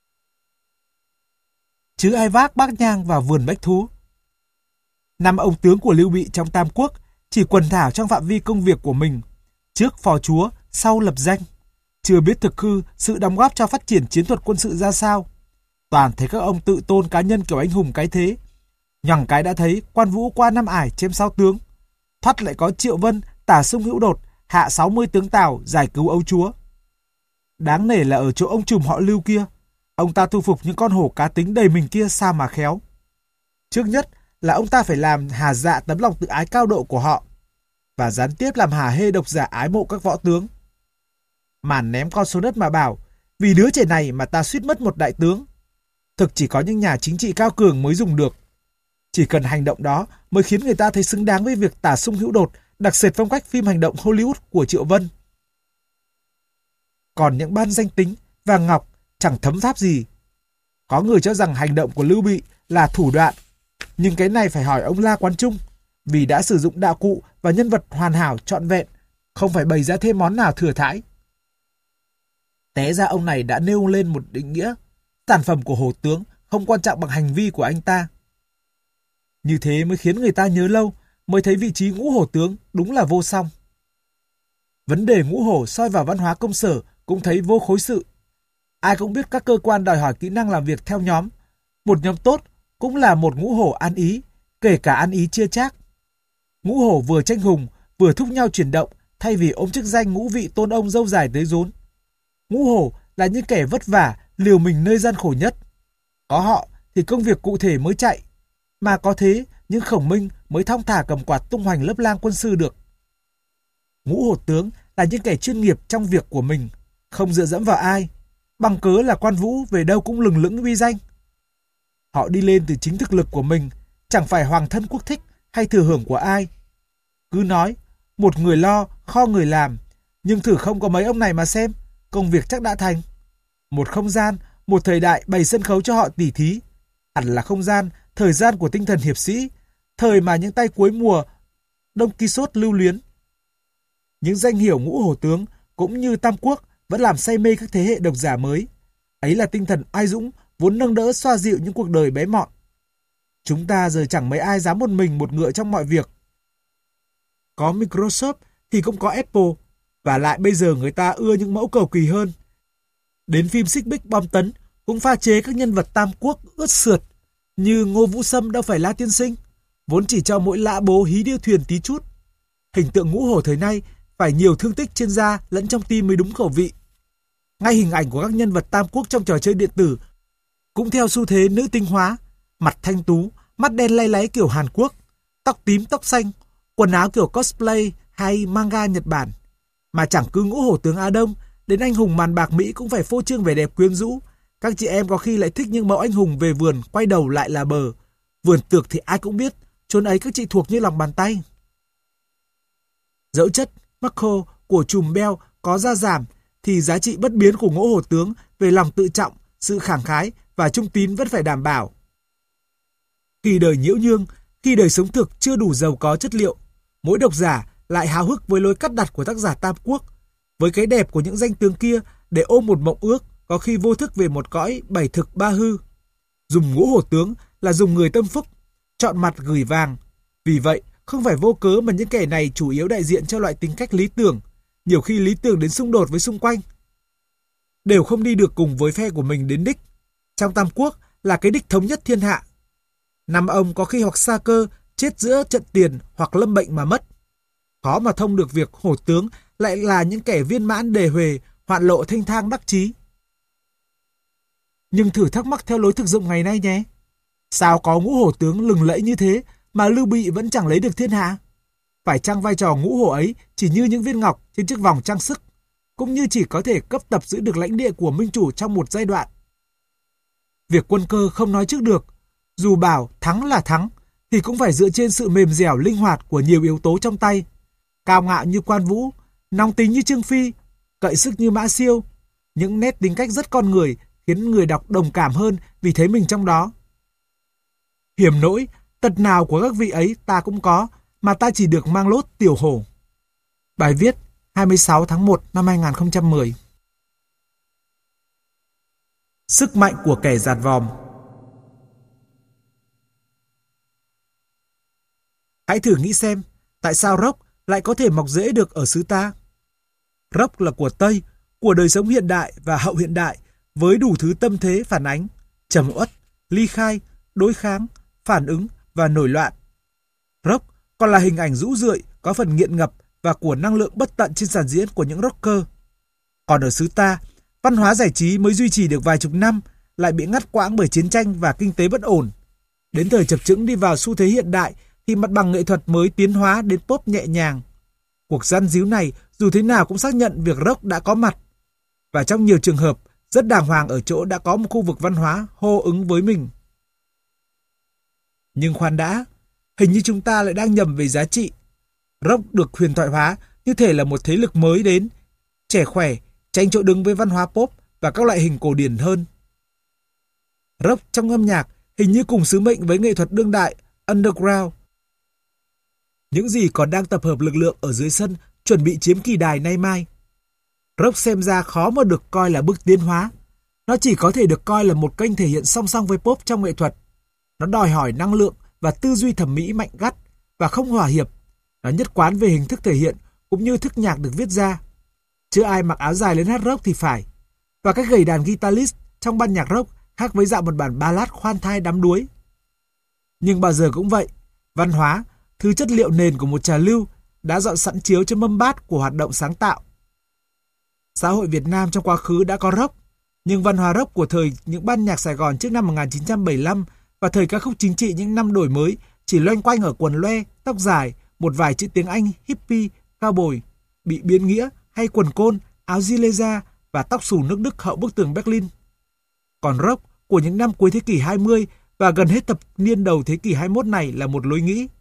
Chứ ai vác bác nhang vào vườn bách thú. Năm ông tướng của Lưu Bị trong Tam Quốc chỉ quần thảo trong phạm vi công việc của mình, trước phò chúa, sau lập danh, chưa biết thực hư sự đóng góp cho phát triển chiến thuật quân sự ra sao. Toàn thấy các ông tự tôn cá nhân kiểu anh hùng cái thế. Nhằng cái đã thấy Quan Vũ qua năm ải chém sáu tướng, thoát lại có Triệu Vân tả sung hữu đột hạ sáu mươi tướng Tào giải cứu ấu chúa. Đáng nể là ở chỗ ông trùm họ Lưu kia, ông ta thu phục những con hổ cá tính đầy mình kia sao mà khéo. Trước nhất là ông ta phải làm hà dạ tấm lòng tự ái cao độ của họ, và gián tiếp làm hà hê độc giả ái mộ các võ tướng. Màn ném con xuống đất mà bảo, vì đứa trẻ này mà ta suýt mất một đại tướng. Thực chỉ có những nhà chính trị cao cường mới dùng được. Chỉ cần hành động đó mới khiến người ta thấy xứng đáng với việc tả sung hữu đột, đặc sệt phong cách phim hành động Hollywood của Triệu Vân. Còn những ban danh tính, vàng ngọc chẳng thấm tháp gì. Có người cho rằng hành động của Lưu Bị là thủ đoạn, nhưng cái này phải hỏi ông La Quán Trung, vì đã sử dụng đạo cụ và nhân vật hoàn hảo trọn vẹn, không phải bày ra thêm món nào thừa thãi. Té ra ông này đã nêu lên một định nghĩa, sản phẩm của hổ tướng không quan trọng bằng hành vi của anh ta. Như thế mới khiến người ta nhớ lâu, mới thấy vị trí ngũ hổ tướng đúng là vô song. Vấn đề ngũ hổ soi vào văn hóa công sở cũng thấy vô khối sự. Ai cũng biết các cơ quan đòi hỏi kỹ năng làm việc theo nhóm. Một nhóm tốt cũng là một ngũ hổ ăn ý, kể cả ăn ý chia chác. Ngũ hổ vừa tranh hùng, vừa thúc nhau chuyển động, thay vì ôm chức danh ngũ vị tôn ông dâu dài tới rốn. Ngũ hổ là những kẻ vất vả, liều mình nơi gian khổ nhất. Có họ thì công việc cụ thể mới chạy, mà có thế những khổng minh mới thong thả cầm quạt tung hoành lớp lang quân sư được. Ngũ hổ tướng là những kẻ chuyên nghiệp trong việc của mình, không dựa dẫm vào ai, bằng cớ là Quan Vũ về đâu cũng lừng lững uy danh. Họ đi lên từ chính thực lực của mình, chẳng phải hoàng thân quốc thích hay thừa hưởng của ai. Cứ nói, một người lo, kho người làm, nhưng thử không có mấy ông này mà xem, công việc chắc đã thành. Một không gian, một thời đại bày sân khấu cho họ tỉ thí, hẳn là không gian, thời gian của tinh thần hiệp sĩ, thời mà những tay cuối mùa Đông Quixote lưu luyến. Những danh hiệu ngũ hổ tướng cũng như Tam Quốc vẫn làm say mê các thế hệ độc giả mới. Ấy là tinh thần oai dũng vốn nâng đỡ xoa dịu những cuộc đời bé mọn. Chúng ta giờ chẳng mấy ai dám một mình một ngựa trong mọi việc. Có Microsoft thì cũng có Apple, và lại bây giờ người ta ưa những mẫu cầu kỳ hơn. Đến phim xích bích bom tấn cũng pha chế các nhân vật Tam Quốc ướt sượt, như Ngô Vũ Sâm đâu phải La Tiên Sinh, vốn chỉ cho mỗi lã bố hí điêu thuyền tí chút. Hình tượng ngũ hổ thời nay phải nhiều thương tích trên da lẫn trong tim mới đúng khẩu vị. Ngay hình ảnh của các nhân vật Tam Quốc trong trò chơi điện tử cũng theo xu thế nữ tinh hóa, mặt thanh tú, mắt đen lay láy kiểu Hàn Quốc, tóc tím tóc xanh, quần áo kiểu cosplay hay manga Nhật Bản. Mà chẳng cứ ngũ hổ tướng Á Đông, đến anh hùng màn bạc Mỹ cũng phải phô trương vẻ đẹp quyến rũ. Các chị em có khi lại thích những mẫu anh hùng về vườn quay đầu lại là bờ. Vườn tược thì ai cũng biết, chốn ấy các chị thuộc như lòng bàn tay. Dẫu chất Marco của chùm beo có gia giảm, thì giá trị bất biến của ngũ hổ tướng về lòng tự trọng, sự khẳng khái và trung tín vẫn phải đảm bảo. Khi đời nhiễu nhương, khi đời sống thực chưa đủ giàu có chất liệu, mỗi độc giả lại háo hức với lối cắt đặt của tác giả Tam Quốc, với cái đẹp của những danh tướng kia để ôm một mộng ước, có khi vô thức về một cõi bảy thực ba hư. Dùng ngũ hổ tướng là dùng người tâm phúc, chọn mặt gửi vàng. Vì vậy, không phải vô cớ mà những kẻ này chủ yếu đại diện cho loại tính cách lý tưởng, nhiều khi lý tưởng đến xung đột với xung quanh, đều không đi được cùng với phe của mình đến đích. Trong Tam Quốc là cái đích thống nhất thiên hạ. Năm ông có khi hoặc sa cơ, chết giữa trận tiền hoặc lâm bệnh mà mất. Khó mà thông được việc hổ tướng lại là những kẻ viên mãn đề huề, hoạn lộ thanh thang đắc chí. Nhưng thử thắc mắc theo lối thực dụng ngày nay nhé. Sao có ngũ hổ tướng lừng lẫy như thế mà Lưu Bị vẫn chẳng lấy được thiên hạ? Phải chăng vai trò ngũ hổ ấy chỉ như những viên ngọc trên chiếc vòng trang sức, cũng như chỉ có thể cấp tập giữ được lãnh địa của minh chủ trong một giai đoạn? Việc quân cơ không nói trước được, dù bảo thắng là thắng, thì cũng phải dựa trên sự mềm dẻo linh hoạt của nhiều yếu tố trong tay. Cao ngạo như Quan Vũ, nóng tính như Trương Phi, cậy sức như Mã Siêu, những nét tính cách rất con người khiến người đọc đồng cảm hơn vì thấy mình trong đó. Hiểm nỗi, tật nào của các vị ấy ta cũng có, mà ta chỉ được mang lốt tiểu hổ. Bài viết hai mươi sáu tháng một năm hai nghìn không trăm mười. Sức mạnh của kẻ giạt vòm. Hãy thử nghĩ xem, tại sao rock lại có thể mọc rễ được ở xứ ta? Rock là của Tây, của đời sống hiện đại và hậu hiện đại, với đủ thứ tâm thế phản ánh, trầm uất, ly khai, đối kháng, phản ứng và nổi loạn. Rock còn là hình ảnh rũ rượi, có phần nghiện ngập và của năng lượng bất tận trên sàn diễn của những rocker. Còn ở xứ ta, văn hóa giải trí mới duy trì được vài chục năm, lại bị ngắt quãng bởi chiến tranh và kinh tế bất ổn. Đến thời chập chững đi vào xu thế hiện đại, thì mặt bằng nghệ thuật mới tiến hóa đến pop nhẹ nhàng. Cuộc gian díu này dù thế nào cũng xác nhận việc rock đã có mặt. Và trong nhiều trường hợp, rất đàng hoàng ở chỗ đã có một khu vực văn hóa hô ứng với mình. Nhưng khoan đã, hình như chúng ta lại đang nhầm về giá trị. Rock được huyền thoại hóa như thể là một thế lực mới đến, trẻ khỏe, tranh chỗ đứng với văn hóa pop và các loại hình cổ điển hơn. Rock trong âm nhạc hình như cùng sứ mệnh với nghệ thuật đương đại, underground. Những gì còn đang tập hợp lực lượng ở dưới sân, chuẩn bị chiếm kỳ đài nay mai. Rock xem ra khó mà được coi là bước tiến hóa. Nó chỉ có thể được coi là một kênh thể hiện song song với pop trong nghệ thuật. Nó đòi hỏi năng lượng và tư duy thẩm mỹ mạnh gắt và không hòa hiệp. Nó nhất quán về hình thức thể hiện cũng như thức nhạc được viết ra. Chưa ai mặc áo dài lên hát rock thì phải. Và cách gầy đàn guitarist trong ban nhạc rock khác với dạo một bản ballad khoan thai đắm đuối. Nhưng bao giờ cũng vậy, văn hóa, thứ chất liệu nền của một trào lưu, đã dọn sẵn chiếu cho mâm bát của hoạt động sáng tạo. Xã hội Việt Nam trong quá khứ đã có rock, nhưng văn hóa rock của thời những ban nhạc Sài Gòn trước năm một nghìn chín trăm bảy mươi lăm và thời ca khúc chính trị những năm đổi mới chỉ loanh quanh ở quần loe, tóc dài, một vài chữ tiếng Anh hippie, cowboy, bị biến nghĩa hay quần côn, áo gilet và tóc xù nước Đức hậu bức tường Berlin. Còn rock của những năm cuối thế kỷ hai mươi và gần hết thập niên đầu thế kỷ hai mươi mốt này là một lối nghĩ.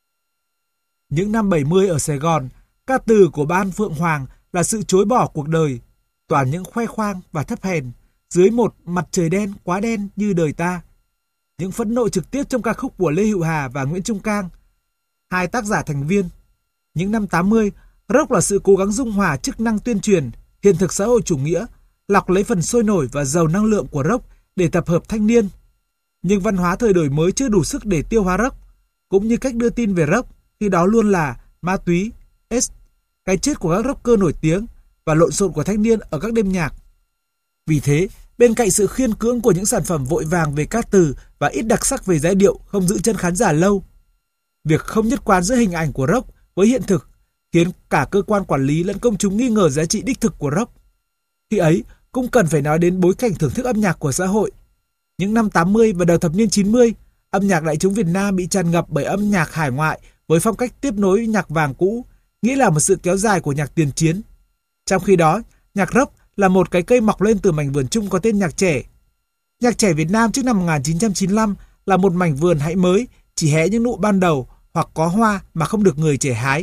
Những năm bảy mươi ở Sài Gòn, ca từ của Ban Phượng Hoàng là sự chối bỏ cuộc đời, toàn những khoe khoang và thấp hèn, dưới một mặt trời đen quá đen như đời ta. Những phẫn nộ trực tiếp trong ca khúc của Lê Hữu Hà và Nguyễn Trung Cang, hai tác giả thành viên. Những năm tám mươi, rock là sự cố gắng dung hòa chức năng tuyên truyền, hiện thực xã hội chủ nghĩa, lọc lấy phần sôi nổi và giàu năng lượng của rock để tập hợp thanh niên. Nhưng văn hóa thời đổi mới chưa đủ sức để tiêu hóa rock, cũng như cách đưa tin về rock khi đó luôn là ma túy, S, cái chết của các rocker nổi tiếng và lộn xộn của thanh niên ở các đêm nhạc. Vì thế, bên cạnh sự khiên cưỡng của những sản phẩm vội vàng về các từ và ít đặc sắc về giai điệu không giữ chân khán giả lâu, việc không nhất quán giữa hình ảnh của rock với hiện thực khiến cả cơ quan quản lý lẫn công chúng nghi ngờ giá trị đích thực của rock. Khi ấy, cũng cần phải nói đến bối cảnh thưởng thức âm nhạc của xã hội. Những năm tám mươi và đầu thập niên chín mươi, âm nhạc đại chúng Việt Nam bị tràn ngập bởi âm nhạc hải ngoại với phong cách tiếp nối nhạc vàng cũ, nghĩa là một sự kéo dài của nhạc tiền chiến. Trong khi đó, nhạc rock là một cái cây mọc lên từ mảnh vườn chung có tên nhạc trẻ. Nhạc trẻ Việt Nam trước năm một nghìn chín trăm chín mươi lăm là một mảnh vườn hãy mới, chỉ hé những nụ ban đầu hoặc có hoa mà không được người trẻ hái.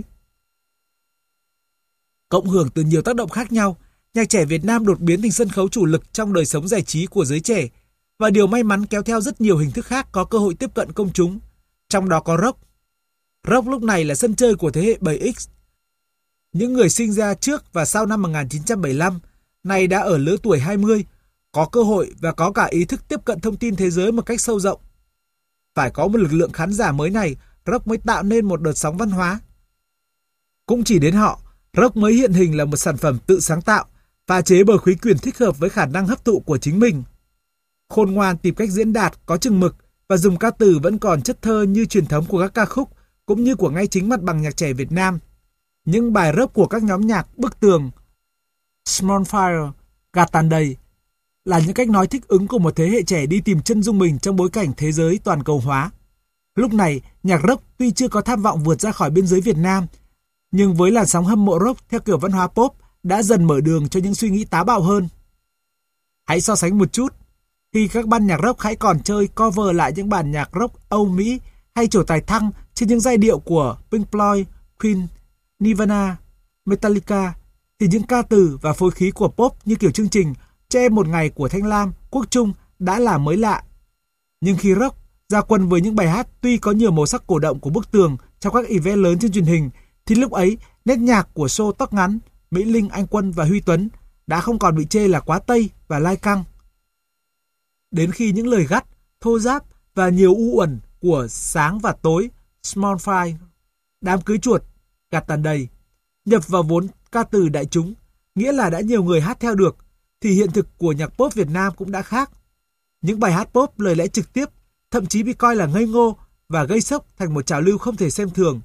Cộng hưởng từ nhiều tác động khác nhau, nhạc trẻ Việt Nam đột biến thành sân khấu chủ lực trong đời sống giải trí của giới trẻ, và điều may mắn kéo theo rất nhiều hình thức khác có cơ hội tiếp cận công chúng, trong đó có rock. Rock lúc này là sân chơi của thế hệ bảy X. Những người sinh ra trước và sau năm một nghìn chín trăm bảy mươi lăm, nay đã ở lứa tuổi hai mươi, có cơ hội và có cả ý thức tiếp cận thông tin thế giới một cách sâu rộng. Phải có một lực lượng khán giả mới này, rock mới tạo nên một đợt sóng văn hóa. Cũng chỉ đến họ, rock mới hiện hình là một sản phẩm tự sáng tạo, pha chế bởi khí quyển thích hợp với khả năng hấp thụ của chính mình. Khôn ngoan tìm cách diễn đạt có chừng mực và dùng ca từ vẫn còn chất thơ như truyền thống của các ca khúc, cũng như của ngay chính mặt bằng nhạc trẻ Việt Nam. Những bài rock của các nhóm nhạc Bức Tường, Small Fire, Gạt Tàn Đầy là những cách nói thích ứng của một thế hệ trẻ đi tìm chân dung mình trong bối cảnh thế giới toàn cầu hóa. Lúc này, nhạc rock tuy chưa có tham vọng vượt ra khỏi biên giới Việt Nam, nhưng với làn sóng hâm mộ rock theo kiểu văn hóa pop đã dần mở đường cho những suy nghĩ táo bạo hơn. Hãy so sánh một chút. Khi các ban nhạc rock hãy còn chơi cover lại những bản nhạc rock Âu Mỹ hay trổ tài thăng trên những giai điệu của Pink Floyd, Queen, Nirvana, Metallica, thì những ca từ và phối khí của pop như kiểu chương trình Cho em một ngày của Thanh Lam, Quốc Trung đã là mới lạ. Nhưng khi rock ra quân với những bài hát tuy có nhiều màu sắc cổ động của bức tường trong các event lớn trên truyền hình, thì lúc ấy nét nhạc của show tóc ngắn Mỹ Linh, Anh Quân và Huy Tuấn đã không còn bị chê là quá tây và lai căng. Đến khi những lời gắt, thô ráp và nhiều u uẩn của Sáng và Tối, Small Fry, Đám cưới chuột, Gạt tàn đầy, nhập vào vốn ca từ đại chúng, nghĩa là đã nhiều người hát theo được, thì hiện thực của nhạc pop Việt Nam cũng đã khác. Những bài hát pop lời lẽ trực tiếp, thậm chí bị coi là ngây ngô và gây sốc thành một trào lưu không thể xem thường.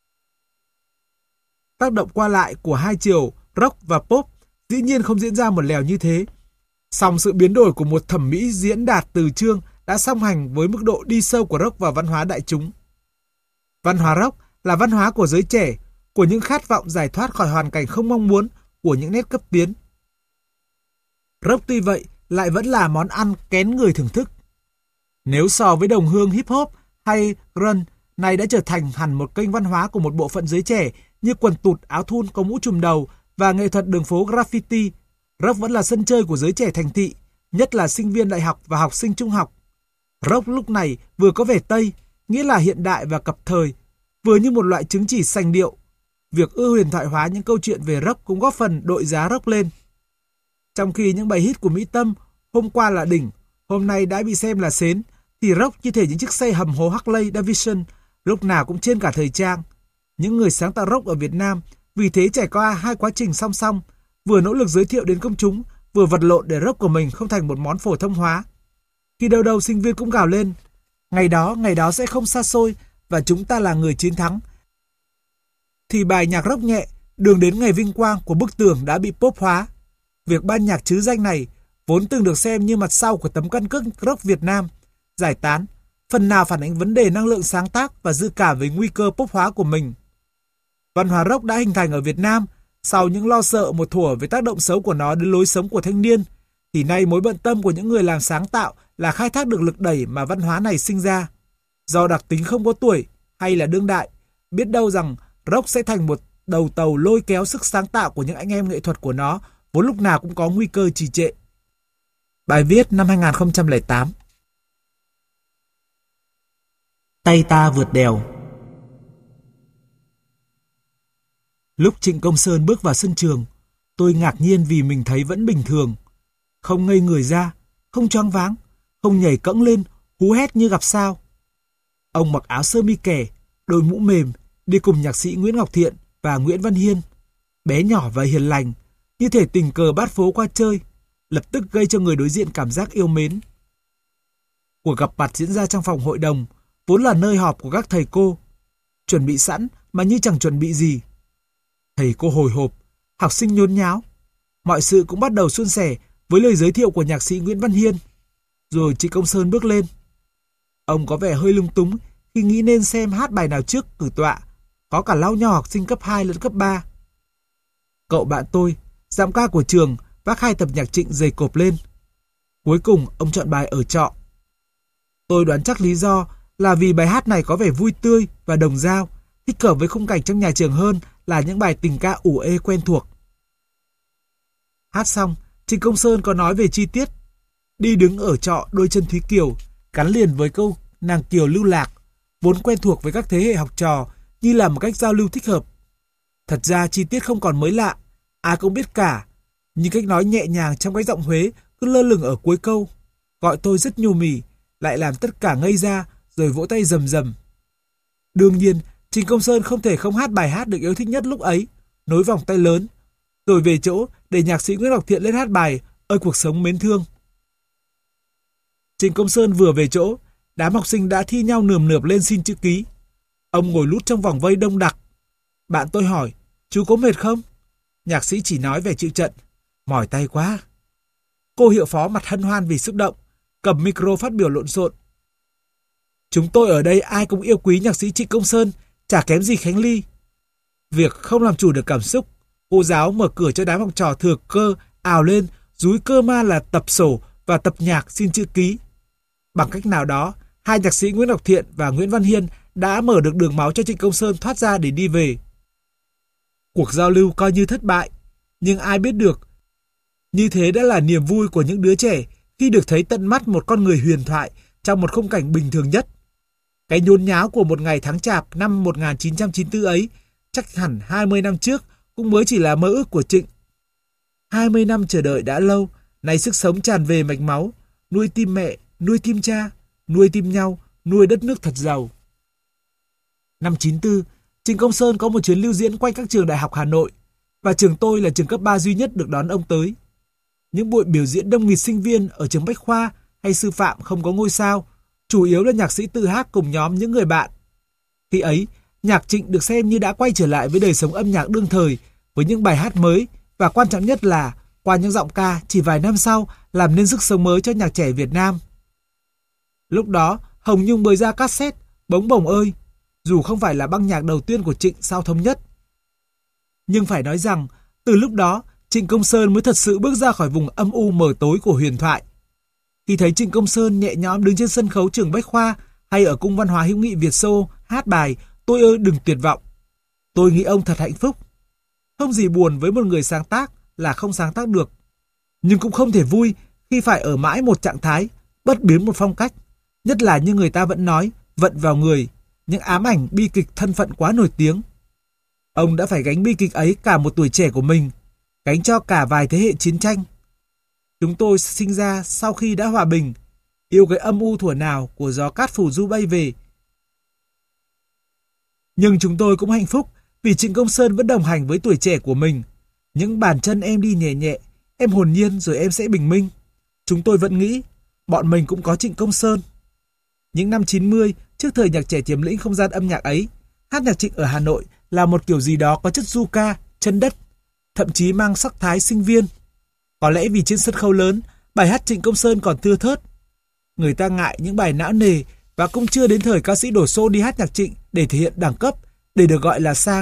Tác động qua lại của hai chiều rock và pop dĩ nhiên không diễn ra một lèo như thế. Song sự biến đổi của một thẩm mỹ diễn đạt từ chương đã song hành với mức độ đi sâu của rock vào văn hóa đại chúng. Văn hóa rock là văn hóa của giới trẻ, của những khát vọng giải thoát khỏi hoàn cảnh không mong muốn, của những nét cấp tiến. Rock tuy vậy lại vẫn là món ăn kén người thưởng thức. Nếu so với đồng hương hip hop hay grunge, này đã trở thành hẳn một kênh văn hóa của một bộ phận giới trẻ như quần tụt, áo thun có mũ trùm đầu và nghệ thuật đường phố graffiti, rock vẫn là sân chơi của giới trẻ thành thị, nhất là sinh viên đại học và học sinh trung học. Rock lúc này vừa có vẻ Tây, nghĩa là hiện đại và cập thời, vừa như một loại chứng chỉ sành điệu. Việc ưa huyền thoại hóa những câu chuyện về rock cũng góp phần đội giá rock lên. Trong khi những bài hit của Mỹ Tâm hôm qua là đỉnh, hôm nay đã bị xem là sến, thì rock như thể những chiếc xe hầm hố Harley Davidson, lúc nào cũng trên cả thời trang. Những người sáng tạo rock ở Việt Nam vì thế trải qua hai quá trình song song, vừa nỗ lực giới thiệu đến công chúng, vừa vật lộn để rock của mình không thành một món phổ thông hóa. Khi đâu đâu sinh viên cũng gào lên, ngày đó, ngày đó sẽ không xa xôi và chúng ta là người chiến thắng. Thì bài nhạc rock nhẹ, đường đến ngày vinh quang của bức tường đã bị pop hóa. Việc ban nhạc trứ danh này vốn từng được xem như mặt sau của tấm căn cước rock Việt Nam, giải tán, phần nào phản ánh vấn đề năng lượng sáng tác và dự cảm về nguy cơ pop hóa của mình. Văn hóa rock đã hình thành ở Việt Nam sau những lo sợ một thuở về tác động xấu của nó đến lối sống của thanh niên, thì nay mối bận tâm của những người làm sáng tạo là khai thác được lực đẩy mà văn hóa này sinh ra. Do đặc tính không có tuổi hay là đương đại, biết đâu rằng rock sẽ thành một đầu tàu lôi kéo sức sáng tạo của những anh em nghệ thuật của nó, vốn lúc nào cũng có nguy cơ trì trệ. Bài viết năm hai nghìn không trăm lẻ tám. Tay ta vượt đèo. Lúc Trịnh Công Sơn bước vào sân trường, tôi ngạc nhiên vì mình thấy vẫn bình thường. Không ngây người ra, không choáng váng, không nhảy cẫng lên, hú hét như gặp sao. Ông mặc áo sơ mi kẻ, đội mũ mềm, đi cùng nhạc sĩ Nguyễn Ngọc Thiện và Nguyễn Văn Hiên. Bé nhỏ và hiền lành, như thể tình cờ bát phố qua chơi, lập tức gây cho người đối diện cảm giác yêu mến. Cuộc gặp mặt diễn ra trong phòng hội đồng, vốn là nơi họp của các thầy cô. Chuẩn bị sẵn mà như chẳng chuẩn bị gì. Thầy cô hồi hộp, học sinh nhốn nháo. Mọi sự cũng bắt đầu suôn sẻ với lời giới thiệu của nhạc sĩ Nguyễn Văn Hiên. Rồi Trịnh Công Sơn bước lên. Ông có vẻ hơi lung túng khi nghĩ nên xem hát bài nào trước cử tọa. Có cả lao nhỏ học sinh cấp hai lẫn cấp ba. Cậu bạn tôi, giọng ca của trường, vác hai tập nhạc Trịnh dày cộp lên. Cuối cùng ông chọn bài Ở trọ. Tôi đoán chắc lý do là vì bài hát này có vẻ vui tươi và đồng dao, thích hợp với khung cảnh trong nhà trường hơn là những bài tình ca ủ ê quen thuộc. Hát xong, Trịnh Công Sơn có nói về chi tiết. Đi đứng ở trọ đôi chân Thúy Kiều, gắn liền với câu nàng Kiều lưu lạc, vốn quen thuộc với các thế hệ học trò như là một cách giao lưu thích hợp. Thật ra chi tiết không còn mới lạ, ai cũng biết cả, nhưng cách nói nhẹ nhàng trong cái giọng Huế cứ lơ lửng ở cuối câu, gọi tôi rất nhu mì, lại làm tất cả ngây ra rồi vỗ tay rầm rầm. Đương nhiên, Trịnh Công Sơn không thể không hát bài hát được yêu thích nhất lúc ấy, Nối vòng tay lớn, rồi về chỗ để nhạc sĩ Nguyễn Ngọc Thiện lên hát bài Ơi cuộc sống mến thương. Trịnh Công Sơn vừa về chỗ, đám học sinh đã thi nhau nườm nượp lên xin chữ ký. Ông ngồi lút trong vòng vây đông đặc. Bạn tôi hỏi, chú có mệt không? Nhạc sĩ chỉ nói về chữ trận, mỏi tay quá. Cô hiệu phó mặt hân hoan vì xúc động, cầm micro phát biểu lộn xộn. Chúng tôi ở đây ai cũng yêu quý nhạc sĩ Trịnh Công Sơn, chả kém gì Khánh Ly. Việc không làm chủ được cảm xúc, cô giáo mở cửa cho đám học trò thừa cơ ào lên, dúi cơ ma là tập sổ và tập nhạc xin chữ ký. Bằng cách nào đó, hai nhạc sĩ Nguyễn Ngọc Thiện và Nguyễn Văn Hiên đã mở được đường máu cho Trịnh Công Sơn thoát ra để đi về. Cuộc giao lưu coi như thất bại, nhưng ai biết được, như thế đã là niềm vui của những đứa trẻ khi được thấy tận mắt một con người huyền thoại trong một khung cảnh bình thường nhất. Cái nhốn nháo của một ngày tháng Chạp năm một nghìn chín trăm chín mươi tư ấy, chắc hẳn hai mươi năm trước cũng mới chỉ là mơ ước của Trịnh. hai mươi năm chờ đợi đã lâu, nay sức sống tràn về mạch máu, nuôi tim mẹ, nuôi tim cha, nuôi tim nhau, nuôi đất nước thật giàu. Năm chín tư, Trịnh Công Sơn có một chuyến lưu diễn quanh các trường đại học Hà Nội, và trường tôi là trường cấp ba duy nhất được đón ông tới. Những buổi biểu diễn đông nghịt sinh viên ở trường Bách Khoa hay sư phạm không có ngôi sao, chủ yếu là nhạc sĩ tự hát cùng nhóm những người bạn. Khi ấy, nhạc Trịnh được xem như đã quay trở lại với đời sống âm nhạc đương thời, với những bài hát mới, và quan trọng nhất là qua những giọng ca chỉ vài năm sau làm nên sức sống mới cho nhạc trẻ Việt Nam. Lúc đó, Hồng Nhung mới ra cassette Bống Bồng ơi, dù không phải là băng nhạc đầu tiên của Trịnh sau thống nhất. Nhưng phải nói rằng, từ lúc đó, Trịnh Công Sơn mới thật sự bước ra khỏi vùng âm u mờ tối của huyền thoại. Khi thấy Trịnh Công Sơn nhẹ nhõm đứng trên sân khấu trường Bách Khoa hay ở Cung Văn hóa Hữu nghị Việt Xô hát bài Tôi ơi đừng tuyệt vọng, tôi nghĩ ông thật hạnh phúc. Không gì buồn với một người sáng tác là không sáng tác được, nhưng cũng không thể vui khi phải ở mãi một trạng thái, bất biến một phong cách, nhất là như người ta vẫn nói, vận vào người, những ám ảnh bi kịch thân phận quá nổi tiếng. Ông đã phải gánh bi kịch ấy cả một tuổi trẻ của mình, gánh cho cả vài thế hệ chiến tranh. Chúng tôi sinh ra sau khi đã hòa bình, yêu cái âm u thuở nào của gió cát phủ du bay về. Nhưng chúng tôi cũng hạnh phúc vì Trịnh Công Sơn vẫn đồng hành với tuổi trẻ của mình. Những bàn chân em đi nhẹ nhẹ, em hồn nhiên rồi em sẽ bình minh. Chúng tôi vẫn nghĩ, bọn mình cũng có Trịnh Công Sơn. Những năm chín mươi, trước thời nhạc trẻ chiếm lĩnh không gian âm nhạc ấy, hát nhạc Trịnh ở Hà Nội là một kiểu gì đó có chất du ca, chân đất, thậm chí mang sắc thái sinh viên. Có lẽ vì trên sân khấu lớn, bài hát Trịnh Công Sơn còn thưa thớt. Người ta ngại những bài não nề và cũng chưa đến thời ca sĩ đổ xô đi hát nhạc Trịnh để thể hiện đẳng cấp, để được gọi là sang.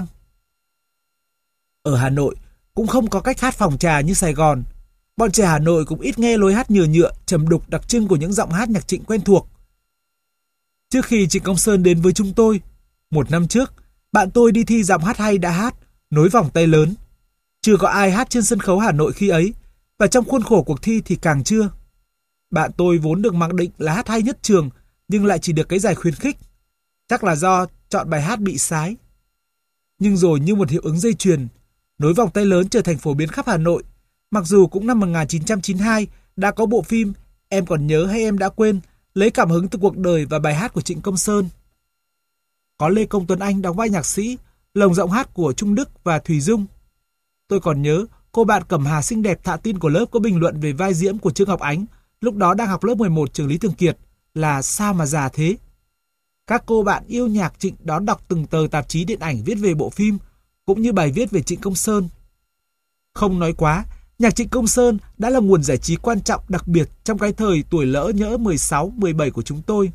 Ở Hà Nội cũng không có cách hát phòng trà như Sài Gòn. Bọn trẻ Hà Nội cũng ít nghe lối hát nhựa nhựa, trầm đục đặc trưng của những giọng hát nhạc Trịnh quen thuộc. Trước khi Trịnh Công Sơn đến với chúng tôi, một năm trước, bạn tôi đi thi giọng hát hay đã hát, nối vòng tay lớn. Chưa có ai hát trên sân khấu Hà Nội khi ấy, và trong khuôn khổ cuộc thi thì càng chưa. Bạn tôi vốn được mặc định là hát hay nhất trường, nhưng lại chỉ được cái giải khuyến khích. Chắc là do chọn bài hát bị sái. Nhưng rồi như một hiệu ứng dây chuyền, nối vòng tay lớn trở thành phổ biến khắp Hà Nội. Mặc dù cũng năm một nghìn chín trăm chín mươi hai đã có bộ phim Em còn nhớ hay em đã quên, lấy cảm hứng từ cuộc đời và bài hát của Trịnh Công Sơn. Có Lê Công Tuấn Anh đóng vai nhạc sĩ, lồng giọng hát của Trung Đức và Thùy Dung. Tôi còn nhớ cô bạn Cẩm Hà xinh đẹp thạ tin của lớp có bình luận về vai diễn của Trương Ngọc Ánh, lúc đó đang học lớp mười một trường Lý Thường Kiệt, là sao mà già thế. Các cô bạn yêu nhạc Trịnh đón đọc từng tờ tạp chí điện ảnh viết về bộ phim, cũng như bài viết về Trịnh Công Sơn. Không nói quá, nhạc Trịnh Công Sơn đã là nguồn giải trí quan trọng đặc biệt trong cái thời tuổi lỡ nhỡ mười sáu, mười bảy của chúng tôi.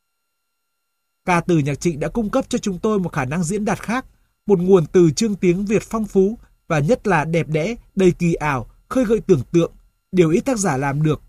Ca từ nhạc Trịnh đã cung cấp cho chúng tôi một khả năng diễn đạt khác, một nguồn từ chương tiếng Việt phong phú và nhất là đẹp đẽ, đầy kỳ ảo, khơi gợi tưởng tượng, điều ít tác giả làm được.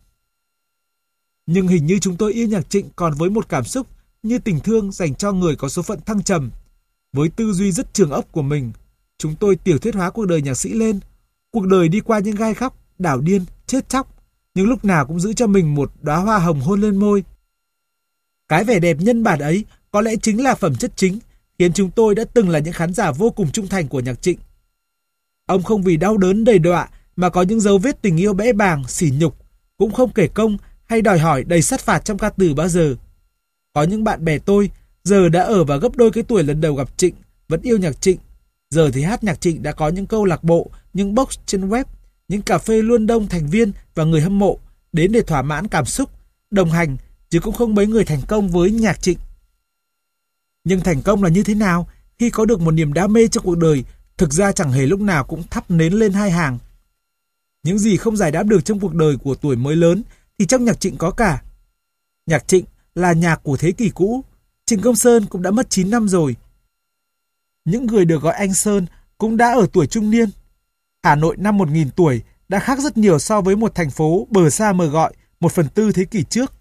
Nhưng hình như chúng tôi yêu nhạc Trịnh còn với một cảm xúc như tình thương dành cho người có số phận thăng trầm. Với tư duy rất trường ốc của mình, chúng tôi tiểu thuyết hóa cuộc đời nhạc sĩ lên. Cuộc đời đi qua những gai góc, đảo điên, chết chóc, nhưng lúc nào cũng giữ cho mình một đóa hoa hồng hôn lên môi. Cái vẻ đẹp nhân bản ấy có lẽ chính là phẩm chất chính, khiến chúng tôi đã từng là những khán giả vô cùng trung thành của nhạc Trịnh. Ông không vì đau đớn đầy đọa mà có những dấu vết tình yêu bẽ bàng, sỉ nhục, cũng không kể công hay đòi hỏi đầy sát phạt trong ca từ bao giờ. Có những bạn bè tôi giờ đã ở vào gấp đôi cái tuổi lần đầu gặp Trịnh, vẫn yêu nhạc Trịnh. Giờ thì hát nhạc Trịnh đã có những câu lạc bộ, những box trên web, những cà phê luôn đông thành viên và người hâm mộ đến để thỏa mãn cảm xúc, đồng hành, chứ cũng không mấy người thành công với nhạc Trịnh. Nhưng thành công là như thế nào khi có được một niềm đam mê trong cuộc đời, thực ra chẳng hề lúc nào cũng thắp nến lên hai hàng. Những gì không giải đáp được trong cuộc đời của tuổi mới lớn thì trong nhạc Trịnh có cả. Nhạc Trịnh là nhạc của thế kỷ cũ, Trịnh Công Sơn cũng đã mất chín năm rồi. Những người được gọi anh Sơn cũng đã ở tuổi trung niên. Hà Nội năm một nghìn tuổi đã khác rất nhiều so với một thành phố bờ xa mờ gọi một phần tư thế kỷ trước.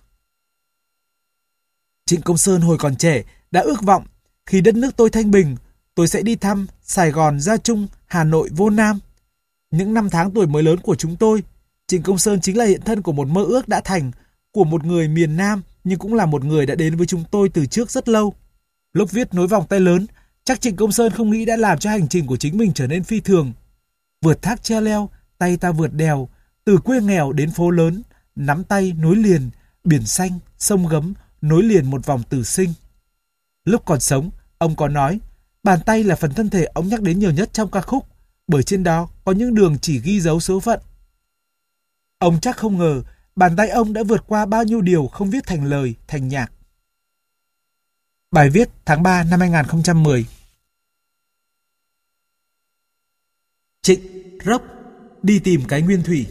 Trịnh Công Sơn hồi còn trẻ đã ước vọng khi đất nước tôi thanh bình, tôi sẽ đi thăm Sài Gòn, Gia Trung, Hà Nội, Vô Nam. Những năm tháng tuổi mới lớn của chúng tôi, Trịnh Công Sơn chính là hiện thân của một mơ ước đã thành, của một người miền Nam nhưng cũng là một người đã đến với chúng tôi từ trước rất lâu. Lúc viết Nối vòng tay lớn, chắc Trịnh Công Sơn không nghĩ đã làm cho hành trình của chính mình trở nên phi thường. Vượt thác treo leo, tay ta vượt đèo, từ quê nghèo đến phố lớn, nắm tay nối liền, biển xanh, sông gấm, nối liền một vòng tử sinh. Lúc còn sống, ông có nói, bàn tay là phần thân thể ông nhắc đến nhiều nhất trong ca khúc, bởi trên đó có những đường chỉ ghi dấu số phận. Ông chắc không ngờ, bàn tay ông đã vượt qua bao nhiêu điều không viết thành lời, thành nhạc. Bài viết tháng ba năm hai nghìn không trăm mười. Trịnh Rock đi tìm cái nguyên thủy.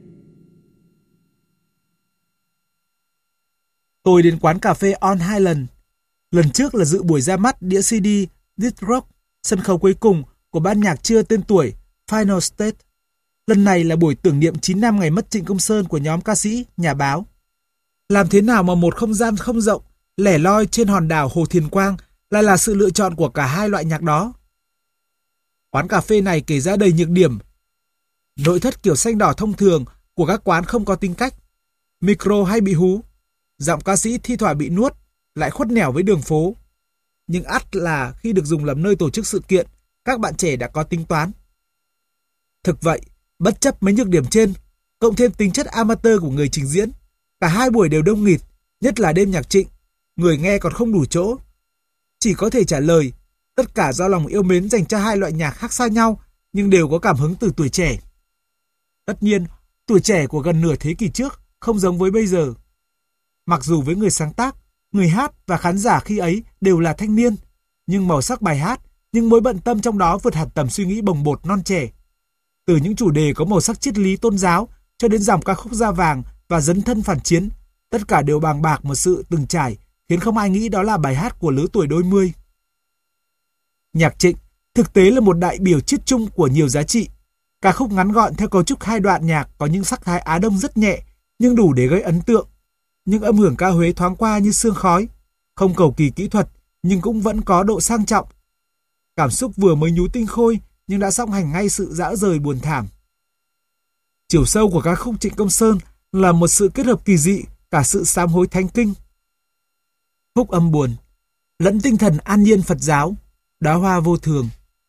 Tôi đến quán cà phê On hai lần. Lần trước là dự buổi ra mắt đĩa xê đê This Rock, sân khấu cuối cùng của ban nhạc chưa tên tuổi Final State. Lần này là buổi tưởng niệm chín năm ngày mất Trịnh Công Sơn của nhóm ca sĩ, nhà báo. Làm thế nào mà một không gian không rộng, lẻ loi trên hòn đảo Hồ Thiền Quang lại là sự lựa chọn của cả hai loại nhạc đó? Quán cà phê này kể ra đầy nhược điểm. Nội thất kiểu xanh đỏ thông thường của các quán không có tính cách. Micro hay bị hú. Giọng ca sĩ thi thoảng bị nuốt, lại khuất nẻo với đường phố. Nhưng ắt là khi được dùng làm nơi tổ chức sự kiện, các bạn trẻ đã có tính toán. Thực vậy, bất chấp mấy nhược điểm trên, cộng thêm tính chất amateur của người trình diễn, cả hai buổi đều đông nghịt, nhất là đêm nhạc Trịnh, người nghe còn không đủ chỗ. Chỉ có thể trả lời, tất cả do lòng yêu mến dành cho hai loại nhạc khác xa nhau, nhưng đều có cảm hứng từ tuổi trẻ. Tất nhiên, tuổi trẻ của gần nửa thế kỷ trước không giống với bây giờ. Mặc dù với người sáng tác, người hát và khán giả khi ấy đều là thanh niên, nhưng màu sắc bài hát, những mối bận tâm trong đó vượt hẳn tầm suy nghĩ bồng bột non trẻ. Từ những chủ đề có màu sắc triết lý tôn giáo cho đến dòng ca khúc da vàng và dấn thân phản chiến, tất cả đều bàng bạc một sự từng trải, khiến không ai nghĩ đó là bài hát của lứa tuổi đôi mươi. Nhạc Trịnh thực tế là một đại biểu chiết chung của nhiều giá trị. Ca khúc ngắn gọn theo cấu trúc hai đoạn nhạc có những sắc thái Á Đông rất nhẹ, nhưng đủ để gây ấn tượng. Những âm hưởng ca Huế thoáng qua như sương khói, không cầu kỳ kỹ thuật nhưng cũng vẫn có độ sang trọng. Cảm xúc vừa mới nhú tinh khôi nhưng đã song hành ngay sự dã rời buồn thảm. Chiều sâu của ca khúc Trịnh Công Sơn là một sự kết hợp kỳ dị, cả sự sám hối thánh kinh. Khúc âm buồn, lẫn tinh thần an nhiên Phật giáo, đóa hoa vô thường.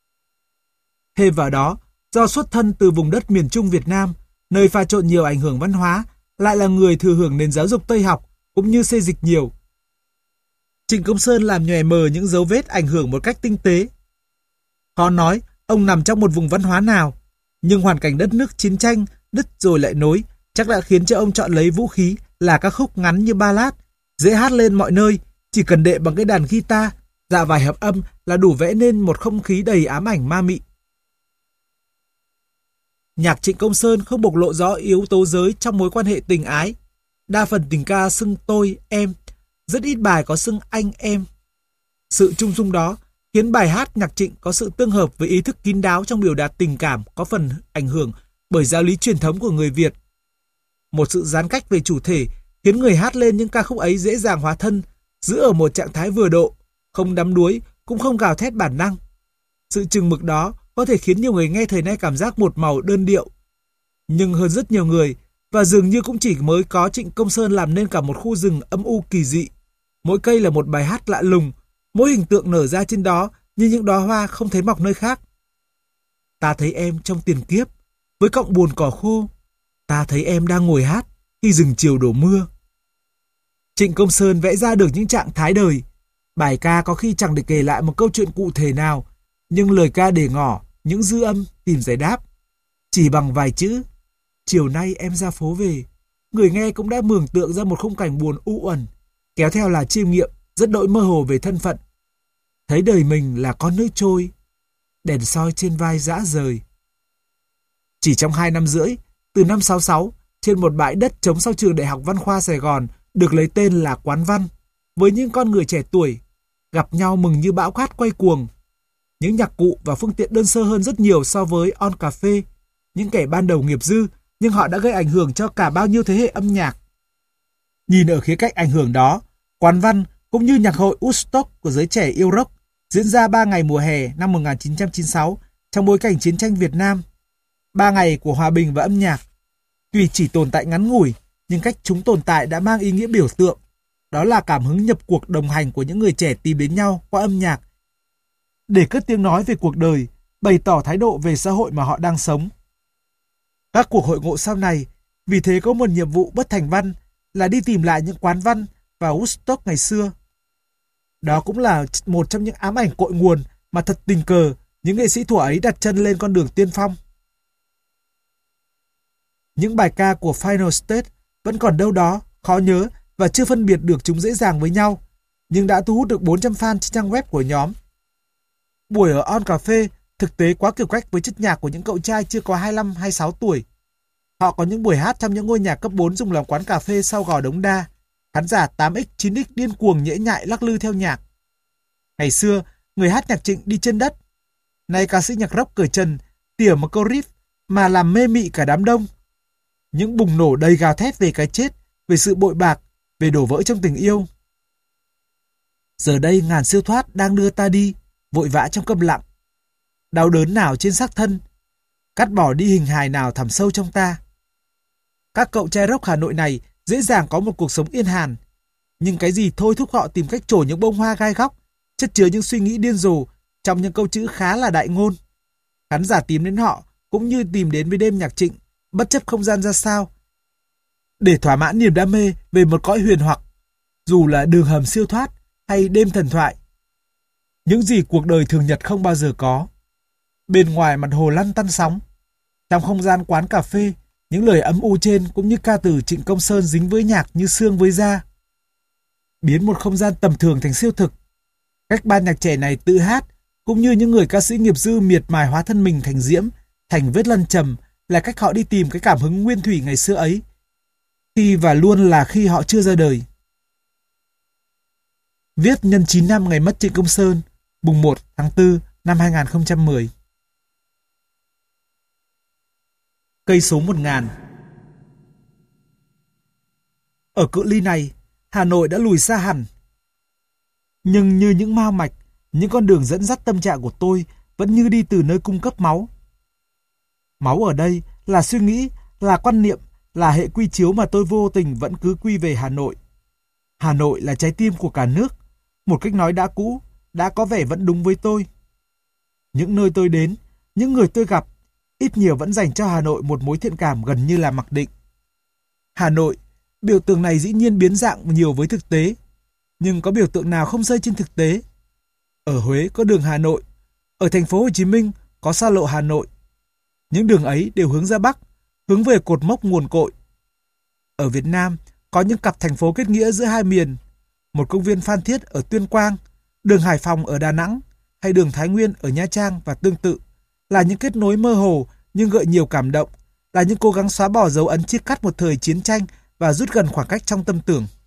Thêm vào đó, do xuất thân từ vùng đất miền Trung Việt Nam, nơi pha trộn nhiều ảnh hưởng văn hóa, lại là người thừa hưởng nền giáo dục Tây học, cũng như xê dịch nhiều. Trịnh Công Sơn làm nhòe mờ những dấu vết ảnh hưởng một cách tinh tế. Khó nói ông nằm trong một vùng văn hóa nào, nhưng hoàn cảnh đất nước chiến tranh, đứt rồi lại nối, chắc đã khiến cho ông chọn lấy vũ khí là các khúc ngắn như ballad, dễ hát lên mọi nơi, chỉ cần đệm bằng cái đàn guitar, dạ vài hợp âm là đủ vẽ nên một không khí đầy ám ảnh ma mị. Nhạc Trịnh Công Sơn không bộc lộ rõ yếu tố giới trong mối quan hệ tình ái. Đa phần tình ca xưng tôi, em, rất ít bài có xưng anh, em. Sự trung dung đó khiến bài hát nhạc Trịnh có sự tương hợp với ý thức kín đáo trong biểu đạt tình cảm có phần ảnh hưởng bởi giáo lý truyền thống của người Việt. Một sự gián cách về chủ thể khiến người hát lên những ca khúc ấy dễ dàng hóa thân, giữ ở một trạng thái vừa độ, không đắm đuối, cũng không gào thét bản năng. Sự chừng mực đó có thể khiến nhiều người nghe thời nay cảm giác một màu đơn điệu. Nhưng hơn rất nhiều người, và dường như cũng chỉ mới có Trịnh Công Sơn làm nên cả một khu rừng âm u kỳ dị. Mỗi cây là một bài hát lạ lùng, mỗi hình tượng nở ra trên đó như những đóa hoa không thấy mọc nơi khác. Ta thấy em trong tiền kiếp, với cọng buồn cỏ khô. Ta thấy em đang ngồi hát khi rừng chiều đổ mưa. Trịnh Công Sơn vẽ ra được những trạng thái đời. Bài ca có khi chẳng để kể lại một câu chuyện cụ thể nào, nhưng lời ca để ngỏ, những dư âm tìm giải đáp. Chỉ bằng vài chữ, chiều nay em ra phố về, người nghe cũng đã mường tượng ra một khung cảnh buồn u uẩn, kéo theo là chiêm nghiệm rất đỗi mơ hồ về thân phận. Thấy đời mình là con nước trôi, đèn soi trên vai dã rời. Chỉ trong hai năm rưỡi, từ năm sáu sáu, trên một bãi đất trống sau trường Đại học Văn khoa Sài Gòn được lấy tên là Quán Văn, với những con người trẻ tuổi, gặp nhau mừng như bão cát quay cuồng. Những nhạc cụ và phương tiện đơn sơ hơn rất nhiều so với On Cafe, những kẻ ban đầu nghiệp dư, nhưng họ đã gây ảnh hưởng cho cả bao nhiêu thế hệ âm nhạc. Nhìn ở khía cạnh ảnh hưởng đó, quán văn cũng như nhạc hội Woodstock của giới trẻ yêu rock diễn ra ba ngày mùa hè năm một nghìn chín trăm chín mươi sáu trong bối cảnh chiến tranh Việt Nam. Ba ngày của hòa bình và âm nhạc. Tuy chỉ tồn tại ngắn ngủi, nhưng cách chúng tồn tại đã mang ý nghĩa biểu tượng. Đó là cảm hứng nhập cuộc đồng hành của những người trẻ tìm đến nhau qua âm nhạc để cất tiếng nói về cuộc đời, bày tỏ thái độ về xã hội mà họ đang sống. Các cuộc hội ngộ sau này vì thế có một nhiệm vụ bất thành văn là đi tìm lại những quán văn và Woodstock ngày xưa. Đó cũng là một trong những ám ảnh cội nguồn mà thật tình cờ những nghệ sĩ thuở ấy đặt chân lên con đường tiên phong. Những bài ca của Final State vẫn còn đâu đó, khó nhớ và chưa phân biệt được chúng dễ dàng với nhau, nhưng đã thu hút được bốn trăm fan trên trang web của nhóm. Buổi ở On Cafe thực tế quá kiểu cách với chất nhạc của những cậu trai chưa có hai mươi lăm hai mươi sáu tuổi. Họ có những buổi hát trong những ngôi nhà cấp bốn dùng làm quán cà phê sau gò Đống Đa. Khán giả tám x chín x điên cuồng nhễ nhại lắc lư theo nhạc. Ngày xưa, người hát nhạc Trịnh đi trên đất. Nay ca sĩ nhạc rock cởi trần, tỉa một câu riff mà làm mê mị cả đám đông. Những bùng nổ đầy gào thét về cái chết, về sự bội bạc, về đổ vỡ trong tình yêu. Giờ đây ngàn siêu thoát đang đưa ta đi, vội vã trong câm lặng. Đau đớn nào trên xác thân, cắt bỏ đi hình hài nào thẳm sâu trong ta. Các cậu trai rock Hà Nội này dễ dàng có một cuộc sống yên hàn, nhưng cái gì thôi thúc họ tìm cách trổ những bông hoa gai góc, chất chứa những suy nghĩ điên rồ trong những câu chữ khá là đại ngôn. Khán giả tìm đến họ cũng như tìm đến với đêm nhạc Trịnh, bất chấp không gian ra sao, để thỏa mãn niềm đam mê về một cõi huyền hoặc, dù là đường hầm siêu thoát hay đêm thần thoại. Những gì cuộc đời thường nhật không bao giờ có. Bên ngoài mặt hồ lăn tăn sóng, trong không gian quán cà phê, những lời ấm u trên cũng như ca từ Trịnh Công Sơn dính với nhạc như xương với da, biến một không gian tầm thường thành siêu thực. Cách ban nhạc trẻ này tự hát, cũng như những người ca sĩ nghiệp dư miệt mài hóa thân mình thành diễm, thành vết lân trầm, là cách họ đi tìm cái cảm hứng nguyên thủy ngày xưa ấy, khi và luôn là khi họ chưa ra đời. Viết nhân chín năm ngày mất Trịnh Công Sơn, mùng một tháng tư năm hai nghìn không trăm mười. Cây số một nghìn. Ở cự ly này, Hà Nội đã lùi xa hẳn. Nhưng như những mao mạch, những con đường dẫn dắt tâm trạng của tôi vẫn như đi từ nơi cung cấp máu. Máu ở đây là suy nghĩ, là quan niệm, là hệ quy chiếu mà tôi vô tình vẫn cứ quy về Hà Nội. Hà Nội là trái tim của cả nước, một cách nói đã cũ, đã có vẻ vẫn đúng với tôi. Những nơi tôi đến, những người tôi gặp, ít nhiều vẫn dành cho Hà Nội một mối thiện cảm gần như là mặc định. Hà Nội, biểu tượng này dĩ nhiên biến dạng nhiều với thực tế, nhưng có biểu tượng nào không xây trên thực tế? Ở Huế có đường Hà Nội, ở thành phố Hồ Chí Minh có xa lộ Hà Nội. Những đường ấy đều hướng ra Bắc, hướng về cột mốc nguồn cội. Ở Việt Nam có những cặp thành phố kết nghĩa giữa hai miền, một công viên Phan Thiết ở Tuyên Quang, đường Hải Phòng ở Đà Nẵng hay đường Thái Nguyên ở Nha Trang và tương tự, là những kết nối mơ hồ nhưng gợi nhiều cảm động, là những cố gắng xóa bỏ dấu ấn chia cắt một thời chiến tranh và rút gần khoảng cách trong tâm tưởng.